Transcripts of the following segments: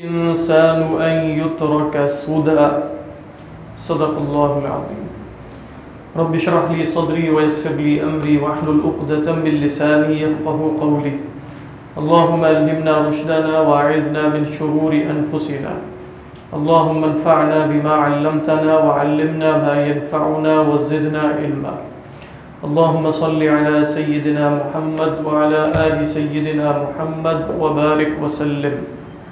الإنسان أن يترك سدى صدق الله العظيم. رب اشرح لي صدري ويسر لي أمري واحلل عقدة من لساني يفقهوا قولي. اللهم علمنا رشدنا وأعذنا من شرور أنفسنا. اللهم انفعنا بما علمتنا وعلمنا ما ينفعنا وزدنا علما. اللهم صل على سيدنا محمد وعلى آل سيدنا محمد وبارك وسلم.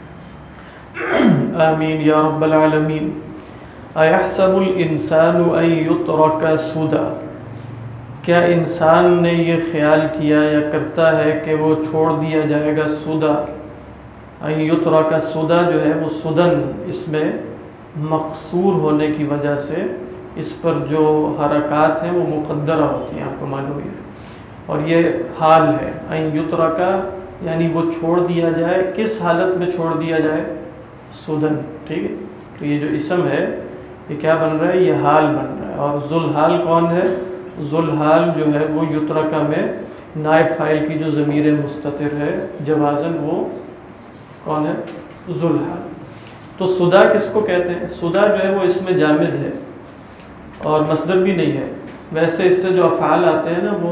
آمین یا رب العالمین. ایحسب الانسان ان یترک سدی، کیا انسان نے یہ خیال کیا یا کرتا ہے کہ وہ چھوڑ دیا جائے گا سدی؟ ان یترک سدی جو ہے وہ سدن، اس میں مقصور ہونے کی وجہ سے اس پر جو حرکات ہیں وہ مقدرہ ہوتی ہیں، آپ کو معلوم ہے، اور یہ حال ہے. ان یترک یعنی وہ چھوڑ دیا جائے. کس حالت میں چھوڑ دیا جائے؟ سدن. ٹھیک ہے، تو یہ جو اسم ہے یہ کیا بن رہا ہے؟ یہ حال بن رہا ہے. اور ذوالحال کون ہے؟ ذوالحال جو ہے وہ یترکا میں نائب فاعل کی جو ضمیر مستتر ہے جوازن، وہ کون ہے؟ ذوالحال. تو سدا کس کو کہتے ہیں؟ سدا جو ہے وہ اس میں جامد ہے اور مصدر بھی نہیں ہے. ویسے اس سے جو افعال آتے ہیں نا وہ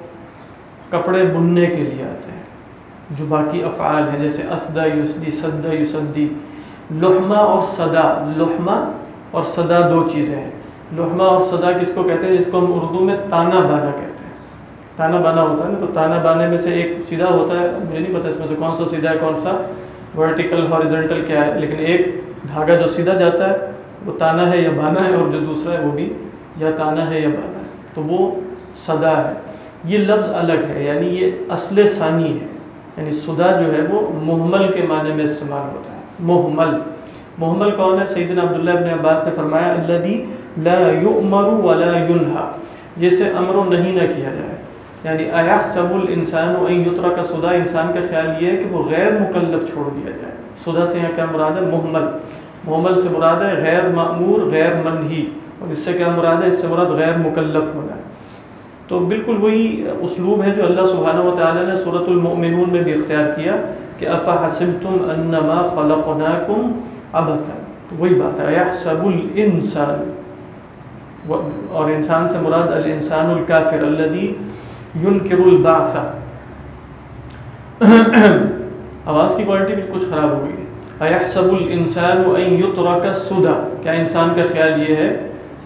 کپڑے بننے کے لیے آتے ہیں. جو باقی افعال ہیں جیسے اسدا یسدی، سدا یسدی، لحمہ اور صدا. لحمہ اور صدا دو چیزیں ہیں. لحمہ اور صدا کس کو کہتے ہیں؟ جس کو ہم اردو میں تانا بانا کہتے ہیں. تانا بانا ہوتا ہے نا، تو تانا بانے میں سے ایک سیدھا ہوتا ہے، مجھے نہیں پتہ اس میں سے کون سا سیدھا ہے کون سا ورٹیکل ہاریزونٹل کیا ہے، لیکن ایک دھاگا جو سیدھا جاتا ہے وہ تانا ہے یا بانا ہے، اور جو دوسرا ہے وہ بھی یا تانا ہے یا بانا ہے، تو وہ صدا ہے. یہ لفظ الگ ہے، یعنی یہ اصل ثانی ہے. یعنی صدا جو ہے وہ مہمل کے معنی میں استعمال ہوتا ہے. مہمل. مہمل کون ہے؟ سیدنا عبداللہ ابن عباس نے فرمایا الذی لا یؤمر ولا ینہی، جسے امر نہیں نہ کیا جائے. یعنی ایحسب الانسان ان یترک سدی، انسان کا خیال یہ ہے کہ وہ غیر مکلف چھوڑ دیا جائے. سدا سے یہاں کیا مراد ہے؟ مہمل. مہمل سے مراد ہے غیر مأمور، غیر منہی، اور اس سے کیا مراد ہے؟ اس سے مراد غیر مکلف ہونا ہے. تو بالکل وہی اسلوب ہے جو اللہ سبحانہ و تعالیٰ نے سورۃ المؤمنون میں بھی اختیار کیا کہ افحسبتم انما خلقناکم عبثا. وہی بات ہے ایحسب الانسان، اور انسان سے مراد الانسان الکافر الذی ینکر البعث. آواز کی کوالٹی بھی کچھ خراب ہو گئی. ایحسب الانسان ان یترک سدی، کیا انسان کا خیال یہ ہے؟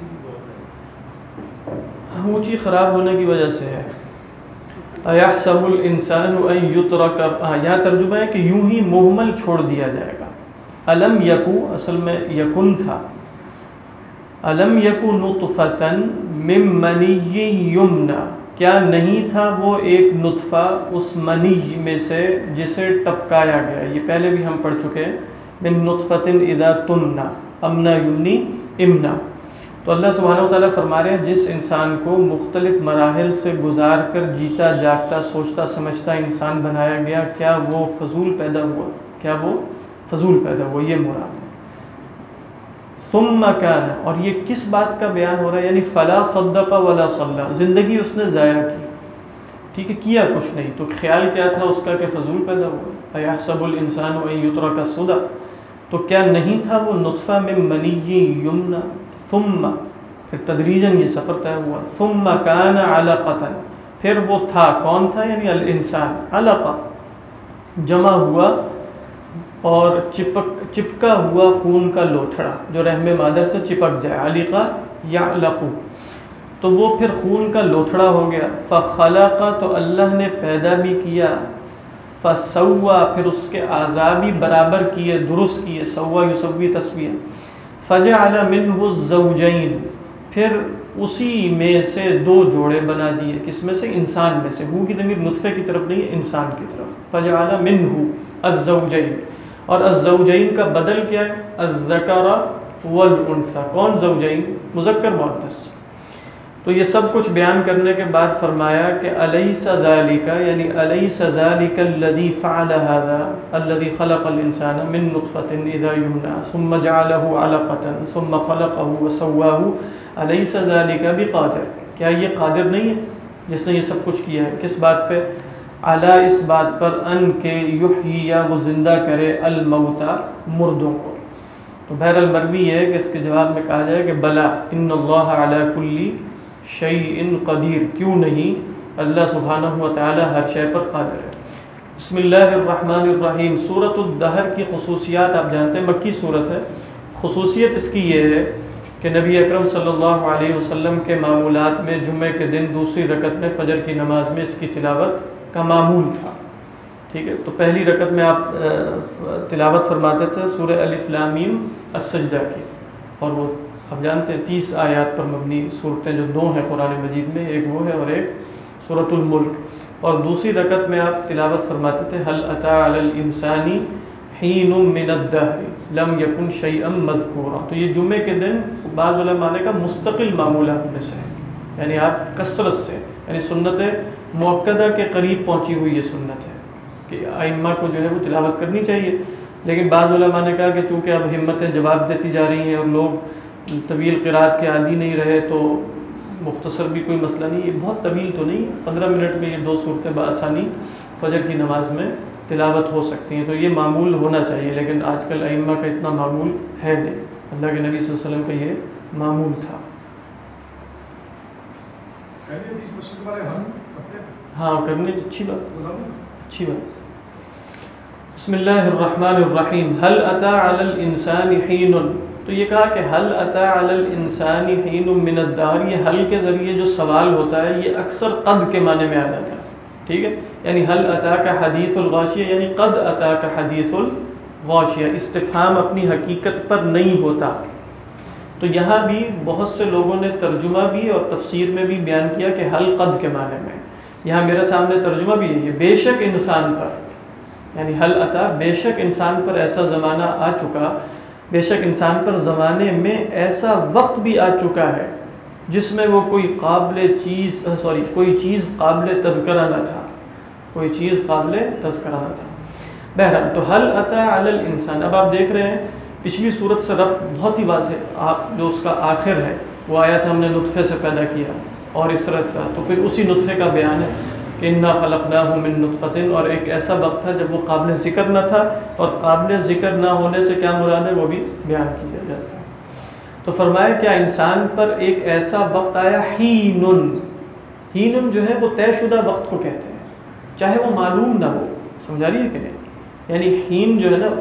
اونچی خراب ہونے کی وجہ سے ہے. ایحسب الانسان ان یترک، یہاں ترجمہ ہے کہ یوں ہی مہمل چھوڑ دیا جائے گا. الم یکو اصل میں یکن تھا. الم یکو نطفۃ من منی یمنی، کیا نہیں تھا وہ ایک نطفہ اس منی میں سے جسے ٹپکایا گیا. یہ پہلے بھی ہم پڑھ چکے ہیں. من نطفۃ اذا تمنی، امنا یمنی امنا. تو اللہ سبحانہ و تعالیٰ فرما رہے ہیں جس انسان کو مختلف مراحل سے گزار کر جیتا جاگتا سوچتا سمجھتا انسان بنایا گیا، کیا وہ فضول پیدا ہوا؟ کیا وہ فضول پیدا ہوا؟ یہ مراد ہے. ثم کان، اور یہ کس بات کا بیان ہو رہا ہے؟ یعنی فلا صدق ولا صلی، زندگی اس نے ضائع کی. ٹھیک ہے، کیا کچھ نہیں، تو خیال کیا تھا اس کا کہ فضول پیدا ہوا. ایحسب الانسان ان یترک سدی، تو کیا نہیں تھا وہ نطفہ من منی یمنی، ثم پھر تدریجاً یہ سفر طے ہوا. ثم کان علقۃ، پھر وہ تھا. کون تھا؟ یعنی الانسان. علقہ جمع ہوا اور چپکا ہوا خون کا لوتھڑا جو رحم مادر سے چپک جائے. علقہ یعلق، تو وہ پھر خون کا لوتھڑا ہو گیا. فخلق، تو اللہ نے پیدا بھی کیا. فسوى، پھر اس کے اعضاء بھی برابر کیے، درست کیے. سوا یسوی تسویہ. فجعل منہ الزوجین، پھر اسی میں سے دو جوڑے بنا دیے. کس میں سے؟ انسان میں سے. ہو کی ضمیر نطفے کی طرف نہیں، انسان کی طرف. فجعل منہ الزوجین، اور الزوجین کا بدل کیا ہے؟ الذکر والانثی. کون زوجین؟ مذکر مؤنث. تو یہ سب کچھ بیان کرنے کے بعد فرمایا کہ الیس ذالک، یعنی الیس ذالک الذی فعل ھذا الذی خلق الانسان من نطفۃ اذا یمنی ثم جعلہ علقۃ ثم خلقہ وسواہ الیس ذالک بقادر، کیا یہ قادر نہیں ہے جس نے یہ سب کچھ کیا ہے؟ کس بات پہ؟ علی اس بات پر ان کے یحیی یا وہ زندہ کرے الموتا مردوں کو. تو بہرحال مروی یہ ہے کہ اس کے جواب میں کہا جائے کہ بلا ان اللہ علی کل شیء قدیر، کیوں نہیں اللہ سبحانہ و تعالی ہر شے پر قادر ہے. بسم اللہ الرحمن الرحیم. سورۃ الدہر کی خصوصیات آپ جانتے ہیں، مکی صورت ہے. خصوصیت اس کی یہ ہے کہ نبی اکرم صلی اللہ علیہ وسلم کے معمولات میں جمعے کے دن دوسری رکعت میں فجر کی نماز میں اس کی تلاوت کا معمول تھا. ٹھیک ہے، تو پہلی رکعت میں آپ تلاوت فرماتے تھے سورہ الف لام میم السجدہ کی، اور وہ آپ جانتے ہیں 30 آیات پر مبنی صورتیں جو دو ہیں قرآن مجید میں، ایک وہ ہے اور ایک سورۃ الملک. اور دوسری رکعت میں آپ تلاوت فرماتے تھے هل اتى علی الانسان حین من الدہر لم یکن شیئا مذکورا. تو یہ جمعے کے دن بعض علماء نے کہا مستقل معمولات میں سے ہے، یعنی آپ کثرت سے، یعنی سنت مؤکدہ کے قریب پہنچی ہوئی یہ سنت ہے کہ ائمہ کو جو ہے وہ تلاوت کرنی چاہیے. لیکن بعض علماء نے کہا کہ چونکہ اب ہمتیں جواب دیتی جا رہی ہیں اور لوگ طویل قرات کے عادی نہیں رہے تو مختصر بھی کوئی مسئلہ نہیں، یہ بہت طویل تو نہیں، 15 منٹ میں یہ دو صورتیں بآسانی فجر کی نماز میں تلاوت ہو سکتی ہیں. تو یہ معمول ہونا چاہیے، لیکن آج کل ائمہ کا اتنا معمول ہے نہیں. اللہ کے نبی صلی اللہ علیہ وسلم کا یہ معمول تھا. ہاں کرنے کی اچھی بات. بسم اللہ الرحمن الرحیم. هل اتى على الانسان حین. تو یہ کہا کہ هل اتى على الانسان حین من الدہر، یہ حل کے ذریعے جو سوال ہوتا ہے یہ اکثر قد کے معنی میں آ جاتا ہے. ٹھیک ہے، یعنی هل اتاک حدیث الغاشیہ، یعنی قد اتاک حدیث الغاشیہ. استفہام اپنی حقیقت پر نہیں ہوتا. تو یہاں بھی بہت سے لوگوں نے ترجمہ بھی اور تفسیر میں بھی بیان کیا کہ حل قد کے معنی میں. یہاں میرے سامنے ترجمہ بھی ہے، بے شک انسان پر، یعنی حل عطا، بے شک انسان پر ایسا زمانہ آ چکا، بے شک انسان پر زمانے میں ایسا وقت بھی آ چکا ہے جس میں وہ کوئی چیز قابل تذکرہ نہ تھا، کوئی چیز قابل تذکرہ نہ تھا. بہرحال تو حل عطا علی الانسان. اب آپ دیکھ رہے ہیں پچھلی صورت سے ربط بہت ہی واضح، جو اس کا آخر ہے وہ آیت ہم نے نطفے سے پیدا کیا اور اس طرح کا، تو پھر اسی نطفے کا بیان ہے کہ انا خلقناہ من نطفۃ، اور ایک ایسا وقت تھا جب وہ قابل ذکر نہ تھا، اور قابل ذکر نہ ہونے سے کیا مراد ہے وہ بھی بیان کیا جاتا ہے. تو فرمایا کیا انسان پر ایک ایسا وقت آیا ہینن جو ہے وہ طے شدہ وقت کو کہتے ہیں، چاہے وہ معلوم نہ ہو. سمجھا رہی ہے کہ نہیں؟ یعنی ہین جو ہے نا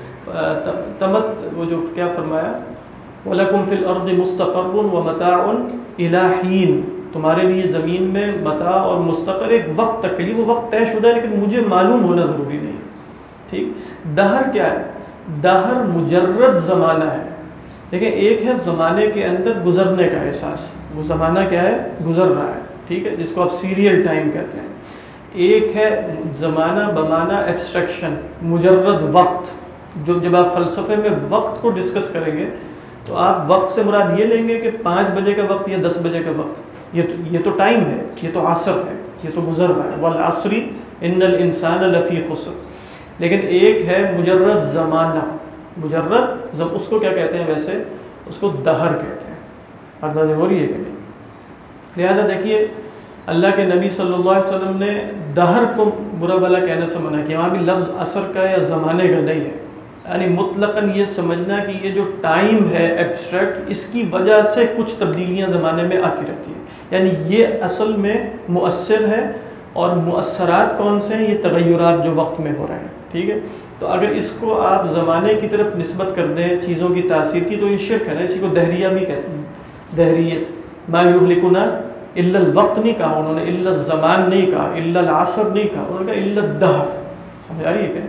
تمت، وہ جو کیا فرمایا وَلَكُمْ فِي الْأَرْضِ مُسْتَقَرٌّ وَمَتَاعٌ إِلَىٰ حِينٍ، تمہارے لیے زمین میں متاع اور مستقر ایک وقت تک کے لیے، وہ وقت طے شدہ ہے لیکن مجھے معلوم ہونا ضروری نہیں. ٹھیک. دہر کیا ہے؟ دہر مجرد زمانہ ہے. دیکھیں ایک ہے زمانے کے اندر گزرنے کا احساس، وہ زمانہ کیا ہے؟ گزر رہا ہے. ٹھیک ہے، جس کو آپ سیریل ٹائم کہتے ہیں. ایک ہے زمانہ بمانہ ایبسٹریکشن، مجرد وقت. جو جب آپ فلسفے میں وقت کو ڈسکس کریں گے تو آپ وقت سے مراد یہ لیں گے کہ 5 بجے کا وقت یا 10 بجے کا وقت، یہ تو ٹائم ہے، یہ تو عصر ہے، یہ تو گزر رہا ہے. والعصر ان الانسان لفی خسر. لیکن ایک ہے مجرد زمانہ، مجرد اس کو کیا کہتے ہیں ویسے؟ اس کو دہر کہتے ہیں. اندازہ ہو رہی ہے کہ نہیں؟ لہذا دیکھیے اللہ کے نبی صلی اللہ علیہ وسلم نے دہر کو برا بلا کہنے سے منع کیا. وہاں بھی لفظ عصر کا یا زمانے کا نہیں ہے، یعنی مطلقاً یہ سمجھنا کہ یہ جو ٹائم ہے ایبسٹریکٹ، اس کی وجہ سے کچھ تبدیلیاں زمانے میں آتی رہتی ہیں. یعنی یہ اصل میں مؤثر ہے، اور مؤثرات کون سے ہیں؟ یہ تغیرات جو وقت میں ہو رہے ہیں. ٹھیک ہے، تو اگر اس کو آپ زمانے کی طرف نسبت کر دیں چیزوں کی تاثیر کی تو یہ شرک ہے نا. اسی کو دہریہ بھی کہتے ہیں، دہریت. ما یہلکنا الا الوقت نہیں کہا انہوں نے، الا الزمان نہیں کہا، الا العصر نہیں کہا، انہوں نے کہا الا الدہر. سمجھ آ رہی ہے کہ؟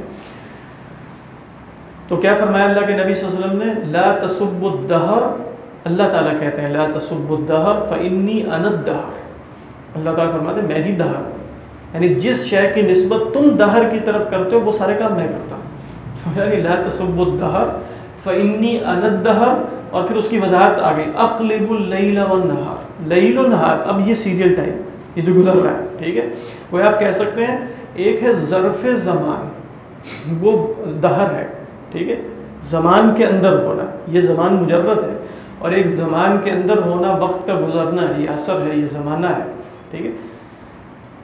تو کیا فرمایا اللہ کے نبی صلی اللہ علیہ وسلم نے؟ لا تسبوا الدہر. اللہ تعالیٰ کہتے ہیں لا تسبوا الدہر فانی انا الدہر. اللہ تعالیٰ فرماتے ہیں میں ہی دہر ہوں. یعنی جس شے کی نسبت تم دہر کی طرف کرتے ہو وہ سارے کام میں کرتا ہوں. سمجھا کہ لا تسبوا الدہر فانی انا الدہر. اور پھر اس کی وضاحت آ گئی اقلب اللیل والنہار. لیل و نہار، اب یہ سیریل ٹائم، یہ جو گزر رہا ہے. ٹھیک ہے، وہ آپ کہہ سکتے ہیں ایک ہے ظرف زمان، وہ دہر ہے. ٹھیک ہے، زمان کے اندر ہونا، یہ زمان مجرد ہے، اور ایک زمان کے اندر ہونا وقت کا گزرنا ہے، یہ عصر ہے، یہ زمانہ ہے. ٹھیک ہے،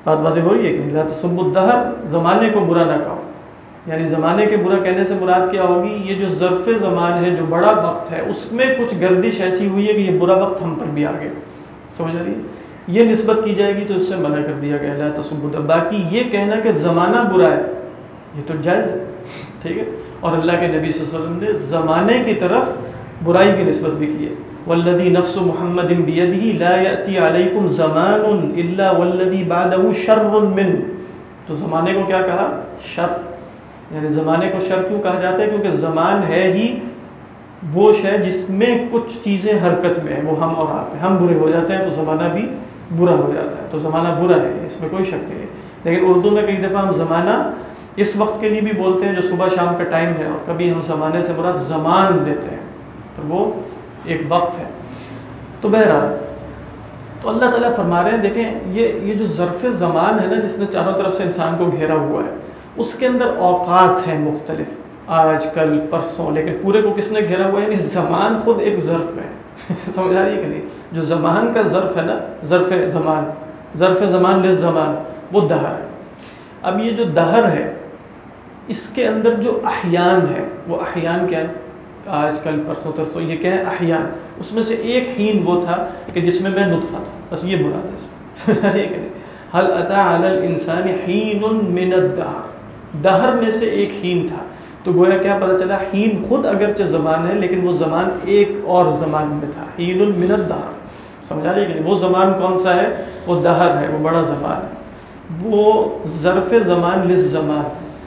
بات واضح ہو رہی ہے کہ لا تسبوا الدہر، زمانے کو برا نہ کہو، یعنی زمانے کے برا کہنے سے مراد کیا ہوگی؟ یہ جو ظرف زمان ہے، جو بڑا وقت ہے، اس میں کچھ گردش ایسی ہوئی ہے کہ یہ برا وقت ہم پر بھی آ گیا، سمجھ آ رہی ہے؟ یہ نسبت کی جائے گی تو اس سے منع کر دیا گیا لا تسبوا الدہر۔ باقی یہ کہنا کہ زمانہ برا ہے، یہ تو جائز ہے، ٹھیک ہے۔ اور اللہ کے نبی صلی اللہ علیہ وسلم نے زمانے کی طرف برائی کی نسبت بھی کی ہے، والذی نفس محمد بیدہ لا یأتی علیکم زمان الا والذی بعدہ شر منہ۔ تو زمانے کو کیا کہا؟ شر، یعنی زمانے کو شر کیوں کہا جاتا ہے؟ کیونکہ زمان ہے ہی وہ شے جس میں کچھ چیزیں حرکت میں ہیں، وہ ہم اور آپ ہیں، ہم برے ہو جاتے ہیں تو زمانہ بھی برا ہو جاتا ہے، تو زمانہ برا ہے، اس میں کوئی شک نہیں ہے۔ لیکن اردو میں کئی دفعہ ہم زمانہ اس وقت کے لیے بھی بولتے ہیں جو صبح شام کا ٹائم ہے، اور کبھی ہم زمانے سے مراد زمان لیتے ہیں، تو وہ ایک وقت ہے۔ تو بہرحال تو اللہ تعالیٰ فرما رہے ہیں، دیکھیں یہ جو ظرف زمان ہے نا، جس نے چاروں طرف سے انسان کو گھیرا ہوا ہے، اس کے اندر اوقات ہیں مختلف، آج کل پرسوں، لیکن پورے کو کس نے گھیرا ہوا ہے؟ یعنی زمان خود ایک ظرف ہے سمجھ آ رہی ہے کہ نہیں؟ جو زمان کا ظرف ہے نا، ظرف زمان للزمان، وہ دہر ہے۔ اب یہ جو دہر ہے، اس کے اندر جو احیان ہے، وہ احیان کیا ہے؟ آج کل پرسوں ترسوں، یہ کیا ہے؟ احیان۔ اس میں سے ایک حین وہ تھا کہ جس میں میں نطفہ تھا، بس یہ مراد ہے اس میں هل اتى على الانسان حین من الدہر، دہر میں سے ایک حین تھا۔ تو گویا کیا پتہ چلا؟ حین خود اگرچہ زمان ہے، لیکن وہ زمان ایک اور زمان میں تھا، حین من الدہر، سمجھا رہی ہے کہ نہیں؟ وہ زمان کون سا ہے؟ وہ دہر ہے، وہ بڑا زمان ہے، وہ ظرف زمان للزمان،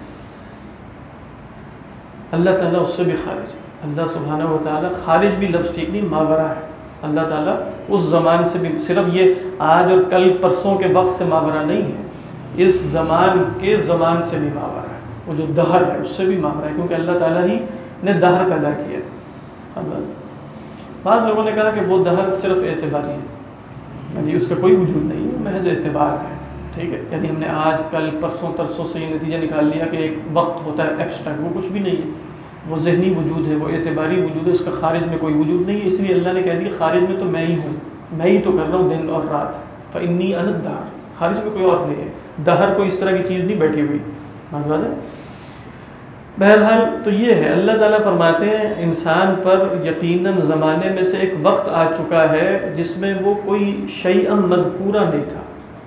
اللہ تعالیٰ اس سے بھی خارج ہے۔ اللہ سبحانہ و تعالیٰ، خارج بھی لفظ ٹھیک نہیں، ماورا ہے، اللہ تعالیٰ اس زمان سے بھی، صرف یہ آج اور کل پرسوں کے وقت سے ماورا نہیں ہے، اس زمان کے زمان سے بھی ماورا ہے، وہ جو دہر ہے اس سے بھی ماورا ہے، کیونکہ اللہ تعالیٰ ہی نے دہر پیدا کیا ہے۔ بعض لوگوں نے کہا کہ وہ دہر صرف اعتباری ہے، یعنی اس کا کوئی وجود نہیں ہے، محض اعتبار ہے، ٹھیک ہے، یعنی ہم نے آج کل پرسوں ترسوں سے یہ نتیجہ نکال لیا کہ ایک وقت ہوتا ہے ایبسٹریکٹ، وہ کچھ بھی نہیں ہے، وہ ذہنی وجود ہے، وہ اعتباری وجود ہے، اس کا خارج میں کوئی وجود نہیں ہے۔ اس لیے اللہ نے کہہ دیا خارج میں تو میں ہی ہوں، میں ہی تو کر رہا ہوں دن اور رات، فإنی أنا الدہر، خارج میں کوئی اور نہیں ہے، دہر کوئی اس طرح کی چیز نہیں بیٹھی ہوئی، بات ہے۔ بہرحال تو یہ ہے، اللہ تعالیٰ فرماتے ہیں انسان پر یقیناً زمانے میں سے ایک وقت آ چکا ہے جس میں وہ کوئی شیئا مذکورہ نہیں تھا۔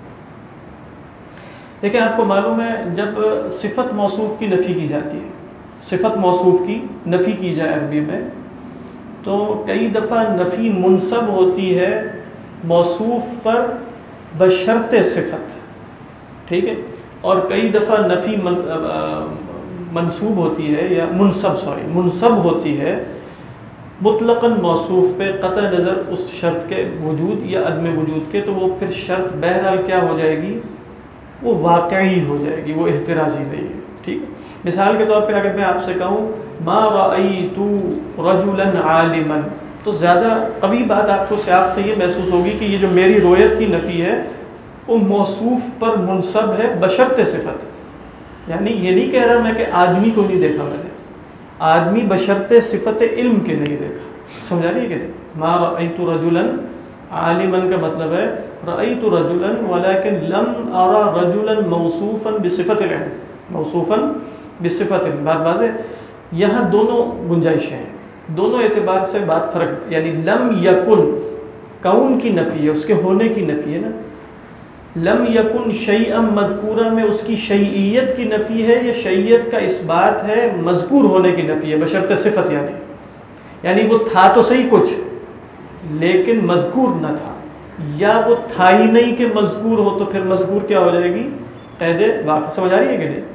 دیکھیں آپ کو معلوم ہے جب صفت موصوف کی نفی کی جاتی ہے، صفت موصوف کی نفی کی جائے عربی میں، تو کئی دفعہ نفی منصب ہوتی ہے موصوف پر بشرط صفت، ٹھیک ہے، اور کئی دفعہ نفی منصوب ہوتی ہے یا منصب ہوتی ہے مطلقاً موصوف پہ قطع نظر اس شرط کے وجود یا عدم وجود کے، تو وہ پھر شرط بہرحال کیا ہو جائے گی؟ وہ واقعی ہو جائے گی، وہ احترازی نہیں ہے، ٹھیک ہے۔ مثال کے طور پہ اگر میں آپ سے کہوں ما رأیت رجلا عالما، تو زیادہ قوی بات آپ کو سیاق سے یہ محسوس ہوگی کہ یہ جو میری رویت کی نفی ہے وہ موصوف پر منصب ہے بشرط صفت، یعنی یہ نہیں کہہ رہا میں کہ آدمی کو نہیں دیکھا میں نے، آدمی بشرط صفت علم کے نہیں دیکھا، سمجھا رہی ہے کہ نہیں؟ ما رأیت رجلا عالما کا مطلب ہے رأیت رجلا ولكن لم ارى رجلا موصوفا بصفت العلم، موصوفا بصفت العلم، بات واضح۔ یہاں دونوں گنجائشیں ہیں، دونوں اعتبار سے بات فرق، یعنی لم یکن کون کی نفی ہے، اس کے ہونے کی نفی ہے نا، لم یکن شیئا مذکورہ میں اس کی شیئیت کی نفی ہے یا شیئیت کا اس بات ہے مذکور ہونے کی نفی ہے بشرط صفت، یعنی وہ تھا تو صحیح کچھ لیکن مذکور نہ تھا، یا وہ تھا ہی نہیں کہ مذکور ہو، تو پھر مذکور کیا ہو جائے گی؟ قید واقع، سمجھ آ رہی ہے کہ نہیں؟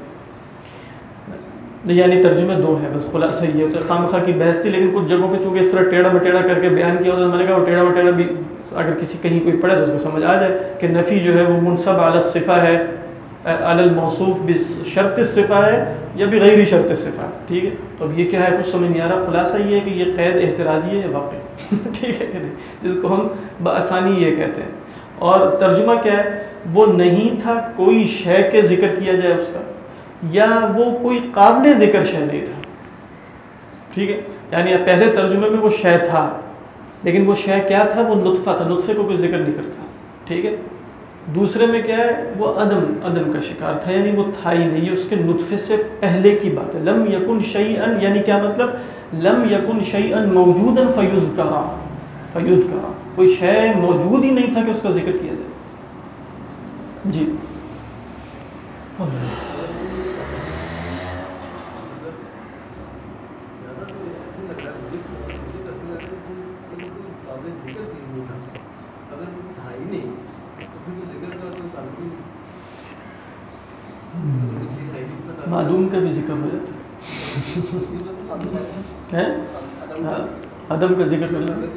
یعنی ترجمے دو ہیں، بس خلاصہ یہ ہوتا ہے، خامخواہ کی بحث تھی، لیکن کچھ جگہوں پہ چونکہ اس طرح ٹیڑھا مٹیڑھا کر کے بیان کیا ہوتا ہے، میں نے کہا وہ ٹیڑھا مٹیڑھا بھی اگر کسی کہیں کوئی پڑھے تو اس کو سمجھ آ جائے کہ نفی جو ہے وہ منصب علی الصفہ ہے، علی الموصوف بشرط الصفہ ہے یا بغیر شرط الصفہ، ٹھیک ہے۔ تو اب یہ کیا ہے کچھ سمجھ نہیں آ رہا، خلاصہ یہ ہے کہ یہ قید احترازی ہے یا واقعی ٹھیک ہے کہ نہیں، جس کو ہم بآسانی یہ کہتے ہیں۔ اور ترجمہ کیا ہے؟ وہ نہیں تھا کوئی شے کے ذکر کیا جائے اس کا، یا وہ کوئی قابل ذکر شے نہیں تھا، ٹھیک ہے، یعنی پہلے ترجمے میں وہ شے تھا، لیکن وہ شے کیا تھا؟ وہ نطفہ تھا، نطفے کو کوئی ذکر نہیں کرتا، ٹھیک ہے، دوسرے میں کیا ہے وہ عدم کا شکار تھا، یعنی وہ تھا ہی نہیں، اس کے نطفے سے پہلے کی بات ہے. لم یکن شیئا یعنی کیا مطلب لم یکن شیئا موجودا فیذکر، کوئی شے موجود ہی نہیں تھا کہ اس کا ذکر کیا جائے. جی معلوم کا بھی ذکر ہو جاتا ہے، عدم کا ذکر کر لیں.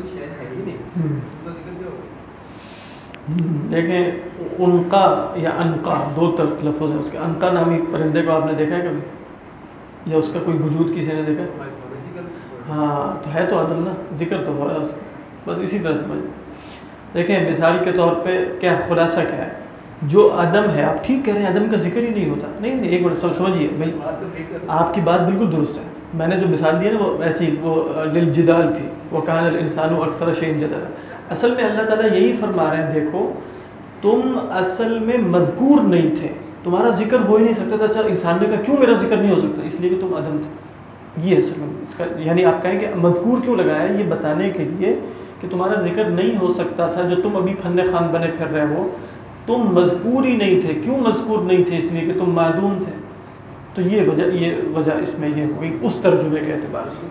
دیکھیں انقا یا انقا دو لفظ ہے اس کے. انقا نامی پرندے کو آپ نے دیکھا ہے کبھی، یا اس کا کوئی وجود کسی نے دیکھا؟ ہاں تو ہے تو عدم نا، ذکر تو ہو رہا ہے اس کا، بس اسی طرح سمجھ. دیکھیں مثال کے طور پہ کیا خلاصہ کیا ہے، جو عدم ہے آپ ٹھیک کہہ رہے ہیں عدم کا ذکر ہی نہیں ہوتا. نہیں ایک منٹ سمجھیے بھائی، آپ کی بات بالکل درست ہے. میں نے جو مثال دی ہے نا وہ ایسی وہ للجدال تھی، وکان الانسان اکثر شیء جدلا. اصل میں اللہ تعالیٰ یہی فرما رہے ہیں دیکھو تم اصل میں مذکور نہیں تھے، تمہارا ذکر ہو ہی نہیں سکتا تھا. اچھا انسان نے کہا کیوں میرا ذکر نہیں ہو سکتا؟ اس لیے کہ تم عدم تھے. یہ اصل میں اس کا یعنی آپ کہیں کہ مذکور کیوں لگایا ہے، یہ بتانے کے لیے کہ تمہارا ذکر نہیں ہو سکتا تھا. جو تم ابھی فن خوان بنے پھر رہے ہو تم مذکور ہی نہیں تھے. کیوں مذکور نہیں تھے؟ اس لیے کہ تم معدوم تھے. تو یہ وجہ اس میں یہ ہوئی اس ترجمے کے اعتبار سے.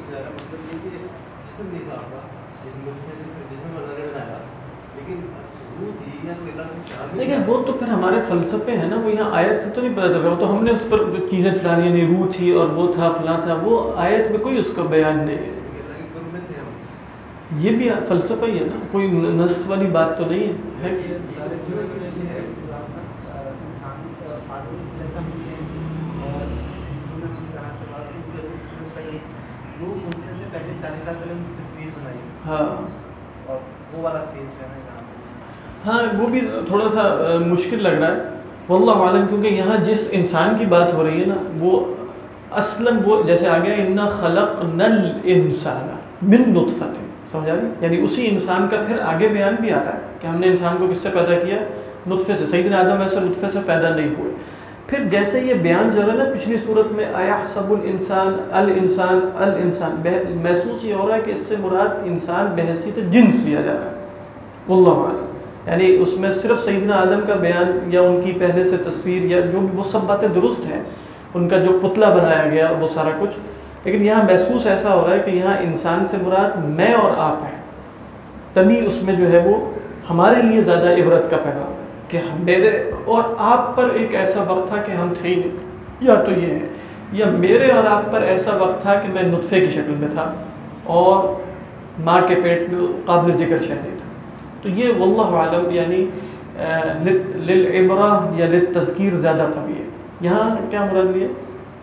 لیکن وہ تو پھر ہمارے فلسفے ہیں نا، وہ یہاں آیت سے تو نہیں پتہ چل رہا. وہ تو ہم نے اس پر چیزیں چلانی ہیں، روح تھی اور وہ تھا فلاں تھا، وہ آیت میں کوئی اس کا بیان نہیں ہے. یہ بھی فلسفہ ہی ہے نا، کوئی نص والی بات تو نہیں ہے. ہاں وہ بھی تھوڑا سا مشکل لگ رہا ہے واللہ عالم، کیونکہ یہاں جس انسان کی بات ہو رہی ہے نا وہ اصلاً وہ جیسے آگیا انا خلقنا الانسان من نطفۃ، سمجھا گیا؟ یعنی اسی انسان کا پھر آگے بیان بھی آ رہا ہے کہ ہم نے انسان کو کس سے پیدا کیا؟ نطفے سے. سیدنا آدم ایسے نطفے سے پیدا نہیں ہوئے. پھر جیسے یہ بیان چل رہا ہے نا پچھلی صورت میں ایحسب الانسان محسوس یہ ہو رہا ہے کہ اس سے مراد انسان بحیثیت جنس لیا جا رہا ہے واللہ اعلم. یعنی اس میں صرف سیدنا آدم کا بیان یا ان کی پہلے سے تصویر یا جو وہ سب باتیں درست ہیں، ان کا جو پتلا بنایا گیا وہ سارا کچھ، لیکن یہاں محسوس ایسا ہو رہا ہے کہ یہاں انسان سے مراد میں اور آپ ہیں. تبھی اس میں جو ہے وہ ہمارے لیے زیادہ عبرت کا پیغام ہے کہ میرے اور آپ پر ایک ایسا وقت تھا کہ ہم تھے ہی نہیں، یا تو یہ ہے، یا میرے اور آپ پر ایسا وقت تھا کہ میں نطفے کی شکل میں تھا اور ماں کے پیٹ میں قابل ذکر شے نہیں تھا. تو یہ واللہ عالم یعنی للعبرہ یا للتذکیر زیادہ قوی ہے. یہاں کیا مراد لیا؟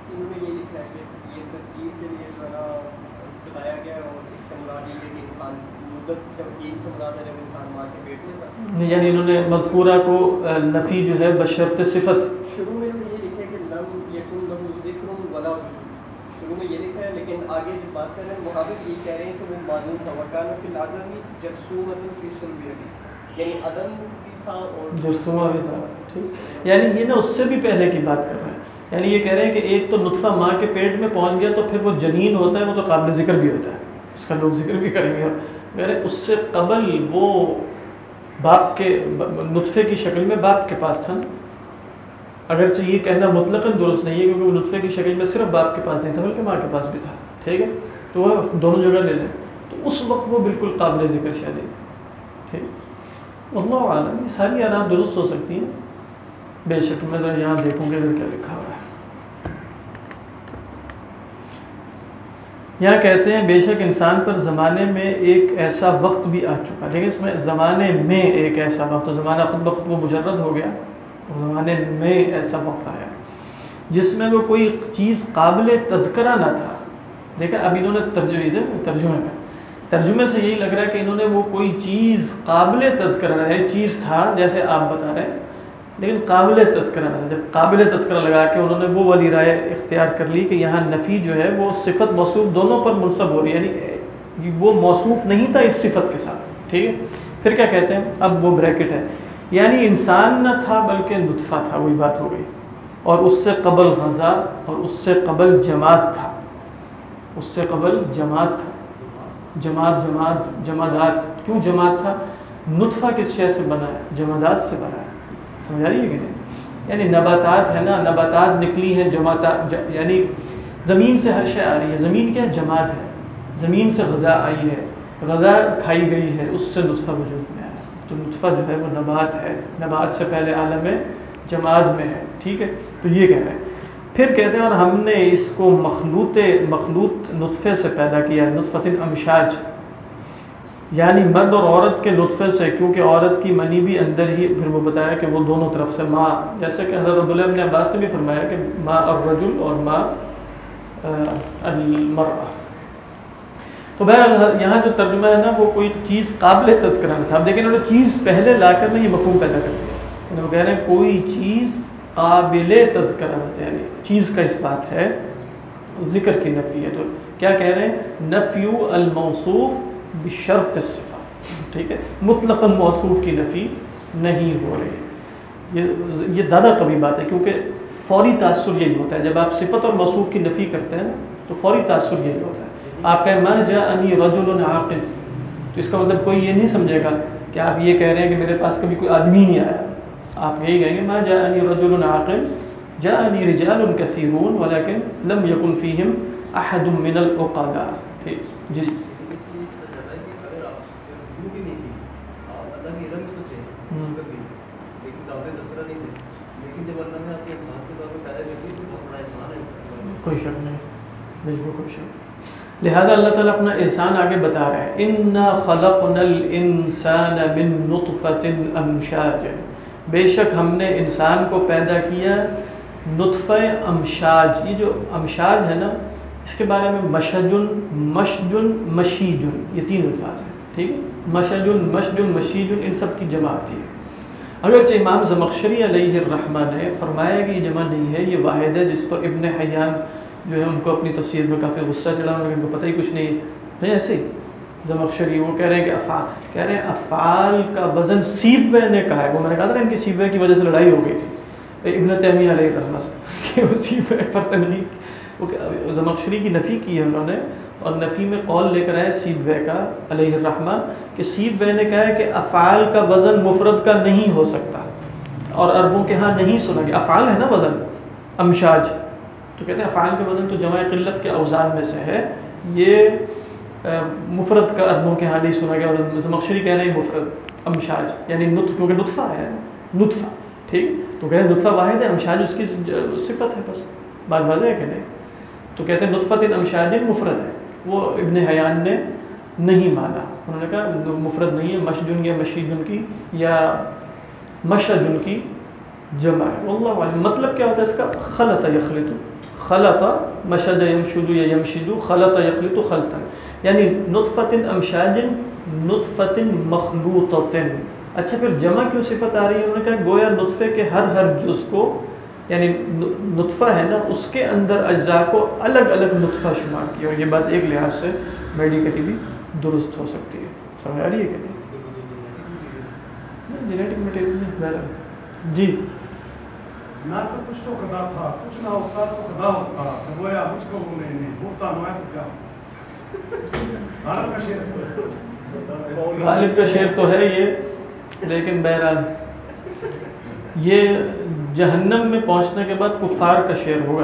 یعنی انہوں نے مذکورہ کو نفی جو ہے بشرط صفت شروع میں یہ لکھا ہے کہ لم یکن لہ ذکر ولا وجود، شروع میں یہ لکھا ہے، لیکن آگے جو بات کر رہے ہیں محاور یہ کہہ رہے ہیں کہ وہ معلوم تھا. وکان فی العدم جرثومۃ فی صلبہ، یعنی عدم بھی تھا اور جرثومہ بھی تھا. ٹھیک، یعنی یہ نا اس سے بھی پہلے کی بات کر رہے ہیں. یعنی یہ کہہ رہے ہیں کہ ایک تو نطفہ ماں کے پیٹ میں پہنچ گیا تو پھر وہ جنین ہوتا ہے، وہ تو قابل ذکر بھی ہوتا ہے، اس کا لوگ ذکر بھی کریں گے. اور اس سے قبل وہ باپ کے نطفے کی شکل میں باپ کے پاس تھا. اگرچہ یہ کہنا مطلقاً درست نہیں ہے کیونکہ وہ نطفے کی شکل میں صرف باپ کے پاس نہیں تھا بلکہ ماں کے پاس بھی تھا. ٹھیک ہے، تو وہ دونوں جگہ لے لیں تو اس وقت وہ بالکل قابل ذکر شے نہیں تھا. ٹھیک، اللہ عالم یہ ساری آرات درست ہو سکتی ہیں بے شک. میں ذرا یہاں دیکھوں گے اگر کیا لکھا ہوا ہے. یہاں کہتے ہیں بے شک انسان پر زمانے میں ایک ایسا وقت بھی آ چکا. دیکھیں اس میں زمانے میں ایک ایسا وقت، تو زمانہ خود بخود وہ مجرد ہو گیا، زمانے میں ایسا وقت آیا جس میں وہ کوئی چیز قابل تذکرہ نہ تھا. دیکھا اب انہوں نے ترجمے سے یہی لگ رہا ہے کہ انہوں نے وہ کوئی چیز قابل تذکرہ ہے، چیز تھا جیسے آپ بتا رہے ہیں لیکن قابل تذکرہ نہ. جب قابل تذکرہ لگا کے انہوں نے وہ والی رائے اختیار کر لی کہ یہاں نفی جو ہے وہ صفت موصوف دونوں پر منصب ہو رہی ہے، یعنی وہ موصوف نہیں تھا اس صفت کے ساتھ. ٹھیک ہے، پھر کیا کہتے ہیں اب وہ بریکٹ ہے یعنی انسان نہ تھا بلکہ نطفہ تھا، وہی بات ہو گئی، اور اس سے قبل غذا اور اس سے قبل جماد تھا، اس سے قبل جماد تھا، جمادات. کیوں جماد تھا؟ نطفہ کس شے سے بنا ہے؟ جمادات سے بنا ہے. سمجھ آ رہی ہے کہ نہیں؟ یعنی نباتات ہے نا، نباتات نکلی ہیں جمادات، یعنی زمین سے ہر شے آ رہی ہے. زمین کیا ہے؟ جماد ہے. زمین سے غذا آئی ہے، غذا کھائی گئی ہے، اس سے نطفہ وجود میں آیا. تو نطفہ جو ہے وہ نبات ہے، نبات سے پہلے عالم جماد میں ہے. ٹھیک ہے، تو یہ کہہ رہے ہیں. پھر کہتے ہیں اور ہم نے اس کو مخلوط نطفے سے پیدا کیا ہے، نطفۃ امشاج، یعنی مرد اور عورت کے نطفے سے، کیونکہ عورت کی منی بھی اندر ہی، پھر وہ بتایا کہ وہ دونوں طرف سے ماں، جیسے کہ حضرت عبداللہ ابن عباس نے بھی فرمایا کہ ماں الرجل اور ماں المرأہ. تو بہرحال یہاں جو ترجمہ ہے نا وہ کوئی چیز قابل تذکرہ تھا. اب دیکھیں انہوں نے چیز پہلے لا کر نا یہ مفہوم پیدا کر دیا. وہ کہہ رہے ہیں کوئی چیز قابل تذکرہ، یعنی چیز کا اس بات ہے، ذکر کی نفی ہے. تو کیا کہہ رہے ہیں؟ نفی الموصوف بشرط الصفہ. ٹھیک ہے، مطلقاً موصوف کی نفی نہیں ہو رہی. یہ زیادہ قوی بات ہے، کیونکہ فوری تاثر یہی ہوتا ہے جب آپ صفت اور موصوف کی نفی کرتے ہیں تو فوری تاثر یہی ہوتا ہے. آپ کہیں ما جاءنی رجل عاقل، تو اس کا مطلب کوئی یہ نہیں سمجھے گا کہ آپ یہ کہہ رہے ہیں کہ میرے پاس کبھی کوئی آدمی نہیں آیا. آپ یہی کہیں گے ما جاءنی رجل عاقل جاءنی رجال کثیرون ولكن لم يكن فيهم احد من العقلاء. ٹھیک جی. کوئی شک نہیں، بالکل کوئی شک. لہذا اللہ تعالیٰ اپنا احسان آگے بتا رہے ہیں. انا خلقنا الانسان من نطفۃ امشاج، بے شک ہم نے انسان کو پیدا کیا نطفہ امشاج. یہ جو امشاج ہے نا، اس کے بارے میں مشجن، مشجن، مشیجن، یہ تین الفاظ ہیں. ٹھیک ہے، مشجن، مشجن، مشیجن، ان سب کی جمع آتی ہے. اگرچہ امام زمخشری علیہ الرحمہ نے فرمایا کہ یہ جمع نہیں ہے، یہ واحد ہے، جس پر ابن حیان جو ہے ان کو اپنی تفسیر میں کافی غصہ چڑھا، ان کو پتہ ہی کچھ نہیں ہے. ایسے ہی زمخشری وہ کہہ رہے ہیں کہ افعال کا وزن سیبوے نے کہا ہے. وہ میں نے کہا تھا ان کی سیبوے کی وجہ سے لڑائی ہو گئی تھی ابن تیمیہ علیہ الرحمہ سے کہ وہ سیبوے پر تنقید، وہ زمخشری کی نفی کی ہے انہوں نے، اور نفی میں قول لے کر آئے سیبوے کا علیہ الرحمہ کہ سیبوے نے کہا ہے کہ افعال کا وزن مفرد کا نہیں ہو سکتا، اور عربوں کے ہاں نہیں سنا گیا. افعال ہے نا وزن امشاج، تو کہتے ہیں افعال کا وزن تو جمع قلت کے اوزان میں سے ہے، یہ مفرد کا عربوں کے ہاں نہیں سنا گیا. زمخشری کہہ رہے ہیں مفرد امشاج یعنی کیونکہ نطفہ ہے، نطفہ. ٹھیک، تو کہتے ہیں نطفہ واحد ہے، امشاج اس کی صفت ہے، بس بات واضح ہے کہ نہیں. تو کہتے ہیں نطفۃ امشاج مفرد ہے. وہ ابن حیان نے نہیں مانا، انہوں نے کہا مفرد نہیں ہے، مشجن یا مشیجن کی یا مشجن کی جمع ہے. واللہ عالم. مطلب کیا ہوتا ہے اس کا؟ خلط یخلط، خلط مشج یمشج یا یمشج، خلط یخلط خلطا، یعنی نطفۃ امشاج نطفۃ مخلوطۃ. اچھا پھر جمع کیوں صفت آ رہی ہے؟ انہوں نے کہا گویا نطفے کے ہر جز کو، یعنی نطفہ ہے نا اس کے اندر اجزاء کو الگ الگ نطفہ شمار کیا، اور یہ بات ایک لحاظ سے میڈیکلی بھی درست ہو سکتی ہے. سمجھ آ رہی ہے کہ نہیں؟ جینیٹک مٹیریل جی. نہ تو کچھ تو خدا تھا، کچھ نہ ہوتا تو خدا ہوتا، گویا مجھ کو وہ میں نے ہوتا نہ تو کیا. غالب کا شعر تو ہے یہ، لیکن بہرحال یہ جہنم میں پہنچنے کے بعد کفار کا شعر ہوگا.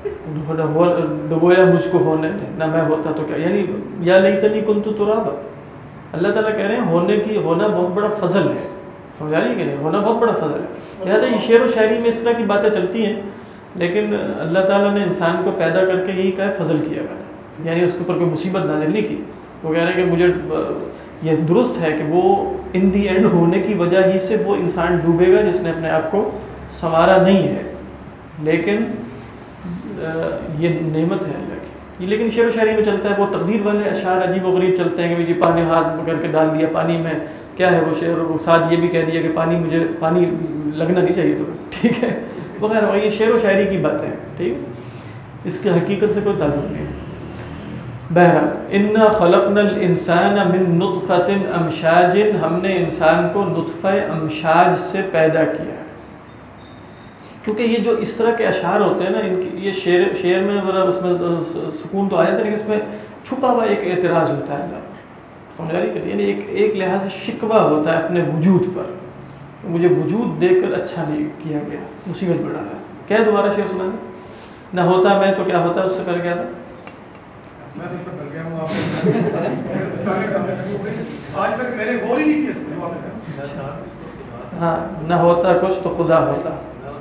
ڈبویا مجھ کو ہونے نہ میں ہوتا تو کیا، یعنی یا لیتنی کنت ترابا. اللہ تعالیٰ کہہ رہے ہیں ہونا بہت بڑا فضل ہے. سمجھ آ رہی ہے کہ نہیں؟ ہونا بہت بڑا فضل ہے. لہٰذا یہ شعر و شاعری میں اس طرح کی باتیں چلتی ہیں، لیکن اللہ تعالیٰ نے انسان کو پیدا کر کے یہی کہا فضل کیا گیا، یعنی اس کے اوپر کوئی مصیبت نازل نہیں کی. وہ کہہ رہے ہیں کہ مجھے یہ درست ہے کہ وہ ان دی اینڈ ہونے کی وجہ ہی سے وہ انسان ڈوبے گا جس نے اپنے آپ کو سنوارا نہیں ہے، لیکن یہ نعمت ہے اللہ کی. لیکن شعر و شاعری میں چلتا ہے وہ تقدیر والے اشعار عجیب و غریب چلتے ہیں کہ جی پانی ہاتھ کر کے ڈال دیا پانی میں، کیا ہے وہ شعر، اور ساتھ یہ بھی کہہ دیا کہ مجھے پانی لگنا نہیں چاہیے تو ٹھیک ہے وغیرہ. یہ شعر و شاعری کی باتیں ہیں، ٹھیک، اس کے حقیقت سے کوئی تعلق نہیں ہے. بہرحال انا خلقنا الانسان من نطفۃ امشاج، ہم نے انسان کو نطفہ امشاج سے پیدا کیا. کیونکہ یہ جو اس طرح کے اشعار ہوتے ہیں نا، ان کی یہ شعر میں ذرا اس میں سکون تو آیا تھا، لیکن اس میں چھپا ہوا ایک اعتراض ہوتا ہے اللہ پر، سمجھا رہی کہ یعنی ایک لحاظ سے شکوہ ہوتا ہے اپنے وجود پر، مجھے وجود دیکھ کر اچھا نہیں کیا گیا، مصیبت بڑھا ہے. کیا دوبارہ شعر سنا دیں؟ نہ ہوتا میں تو کیا ہوتا، اس سے پہلے کیا تھا؟ میں تو سب ڈر گیا ہوں آج تک میں نے غور ہی نہیں کیا. ہاں، نہ ہوتا کچھ تو خدا ہوتا،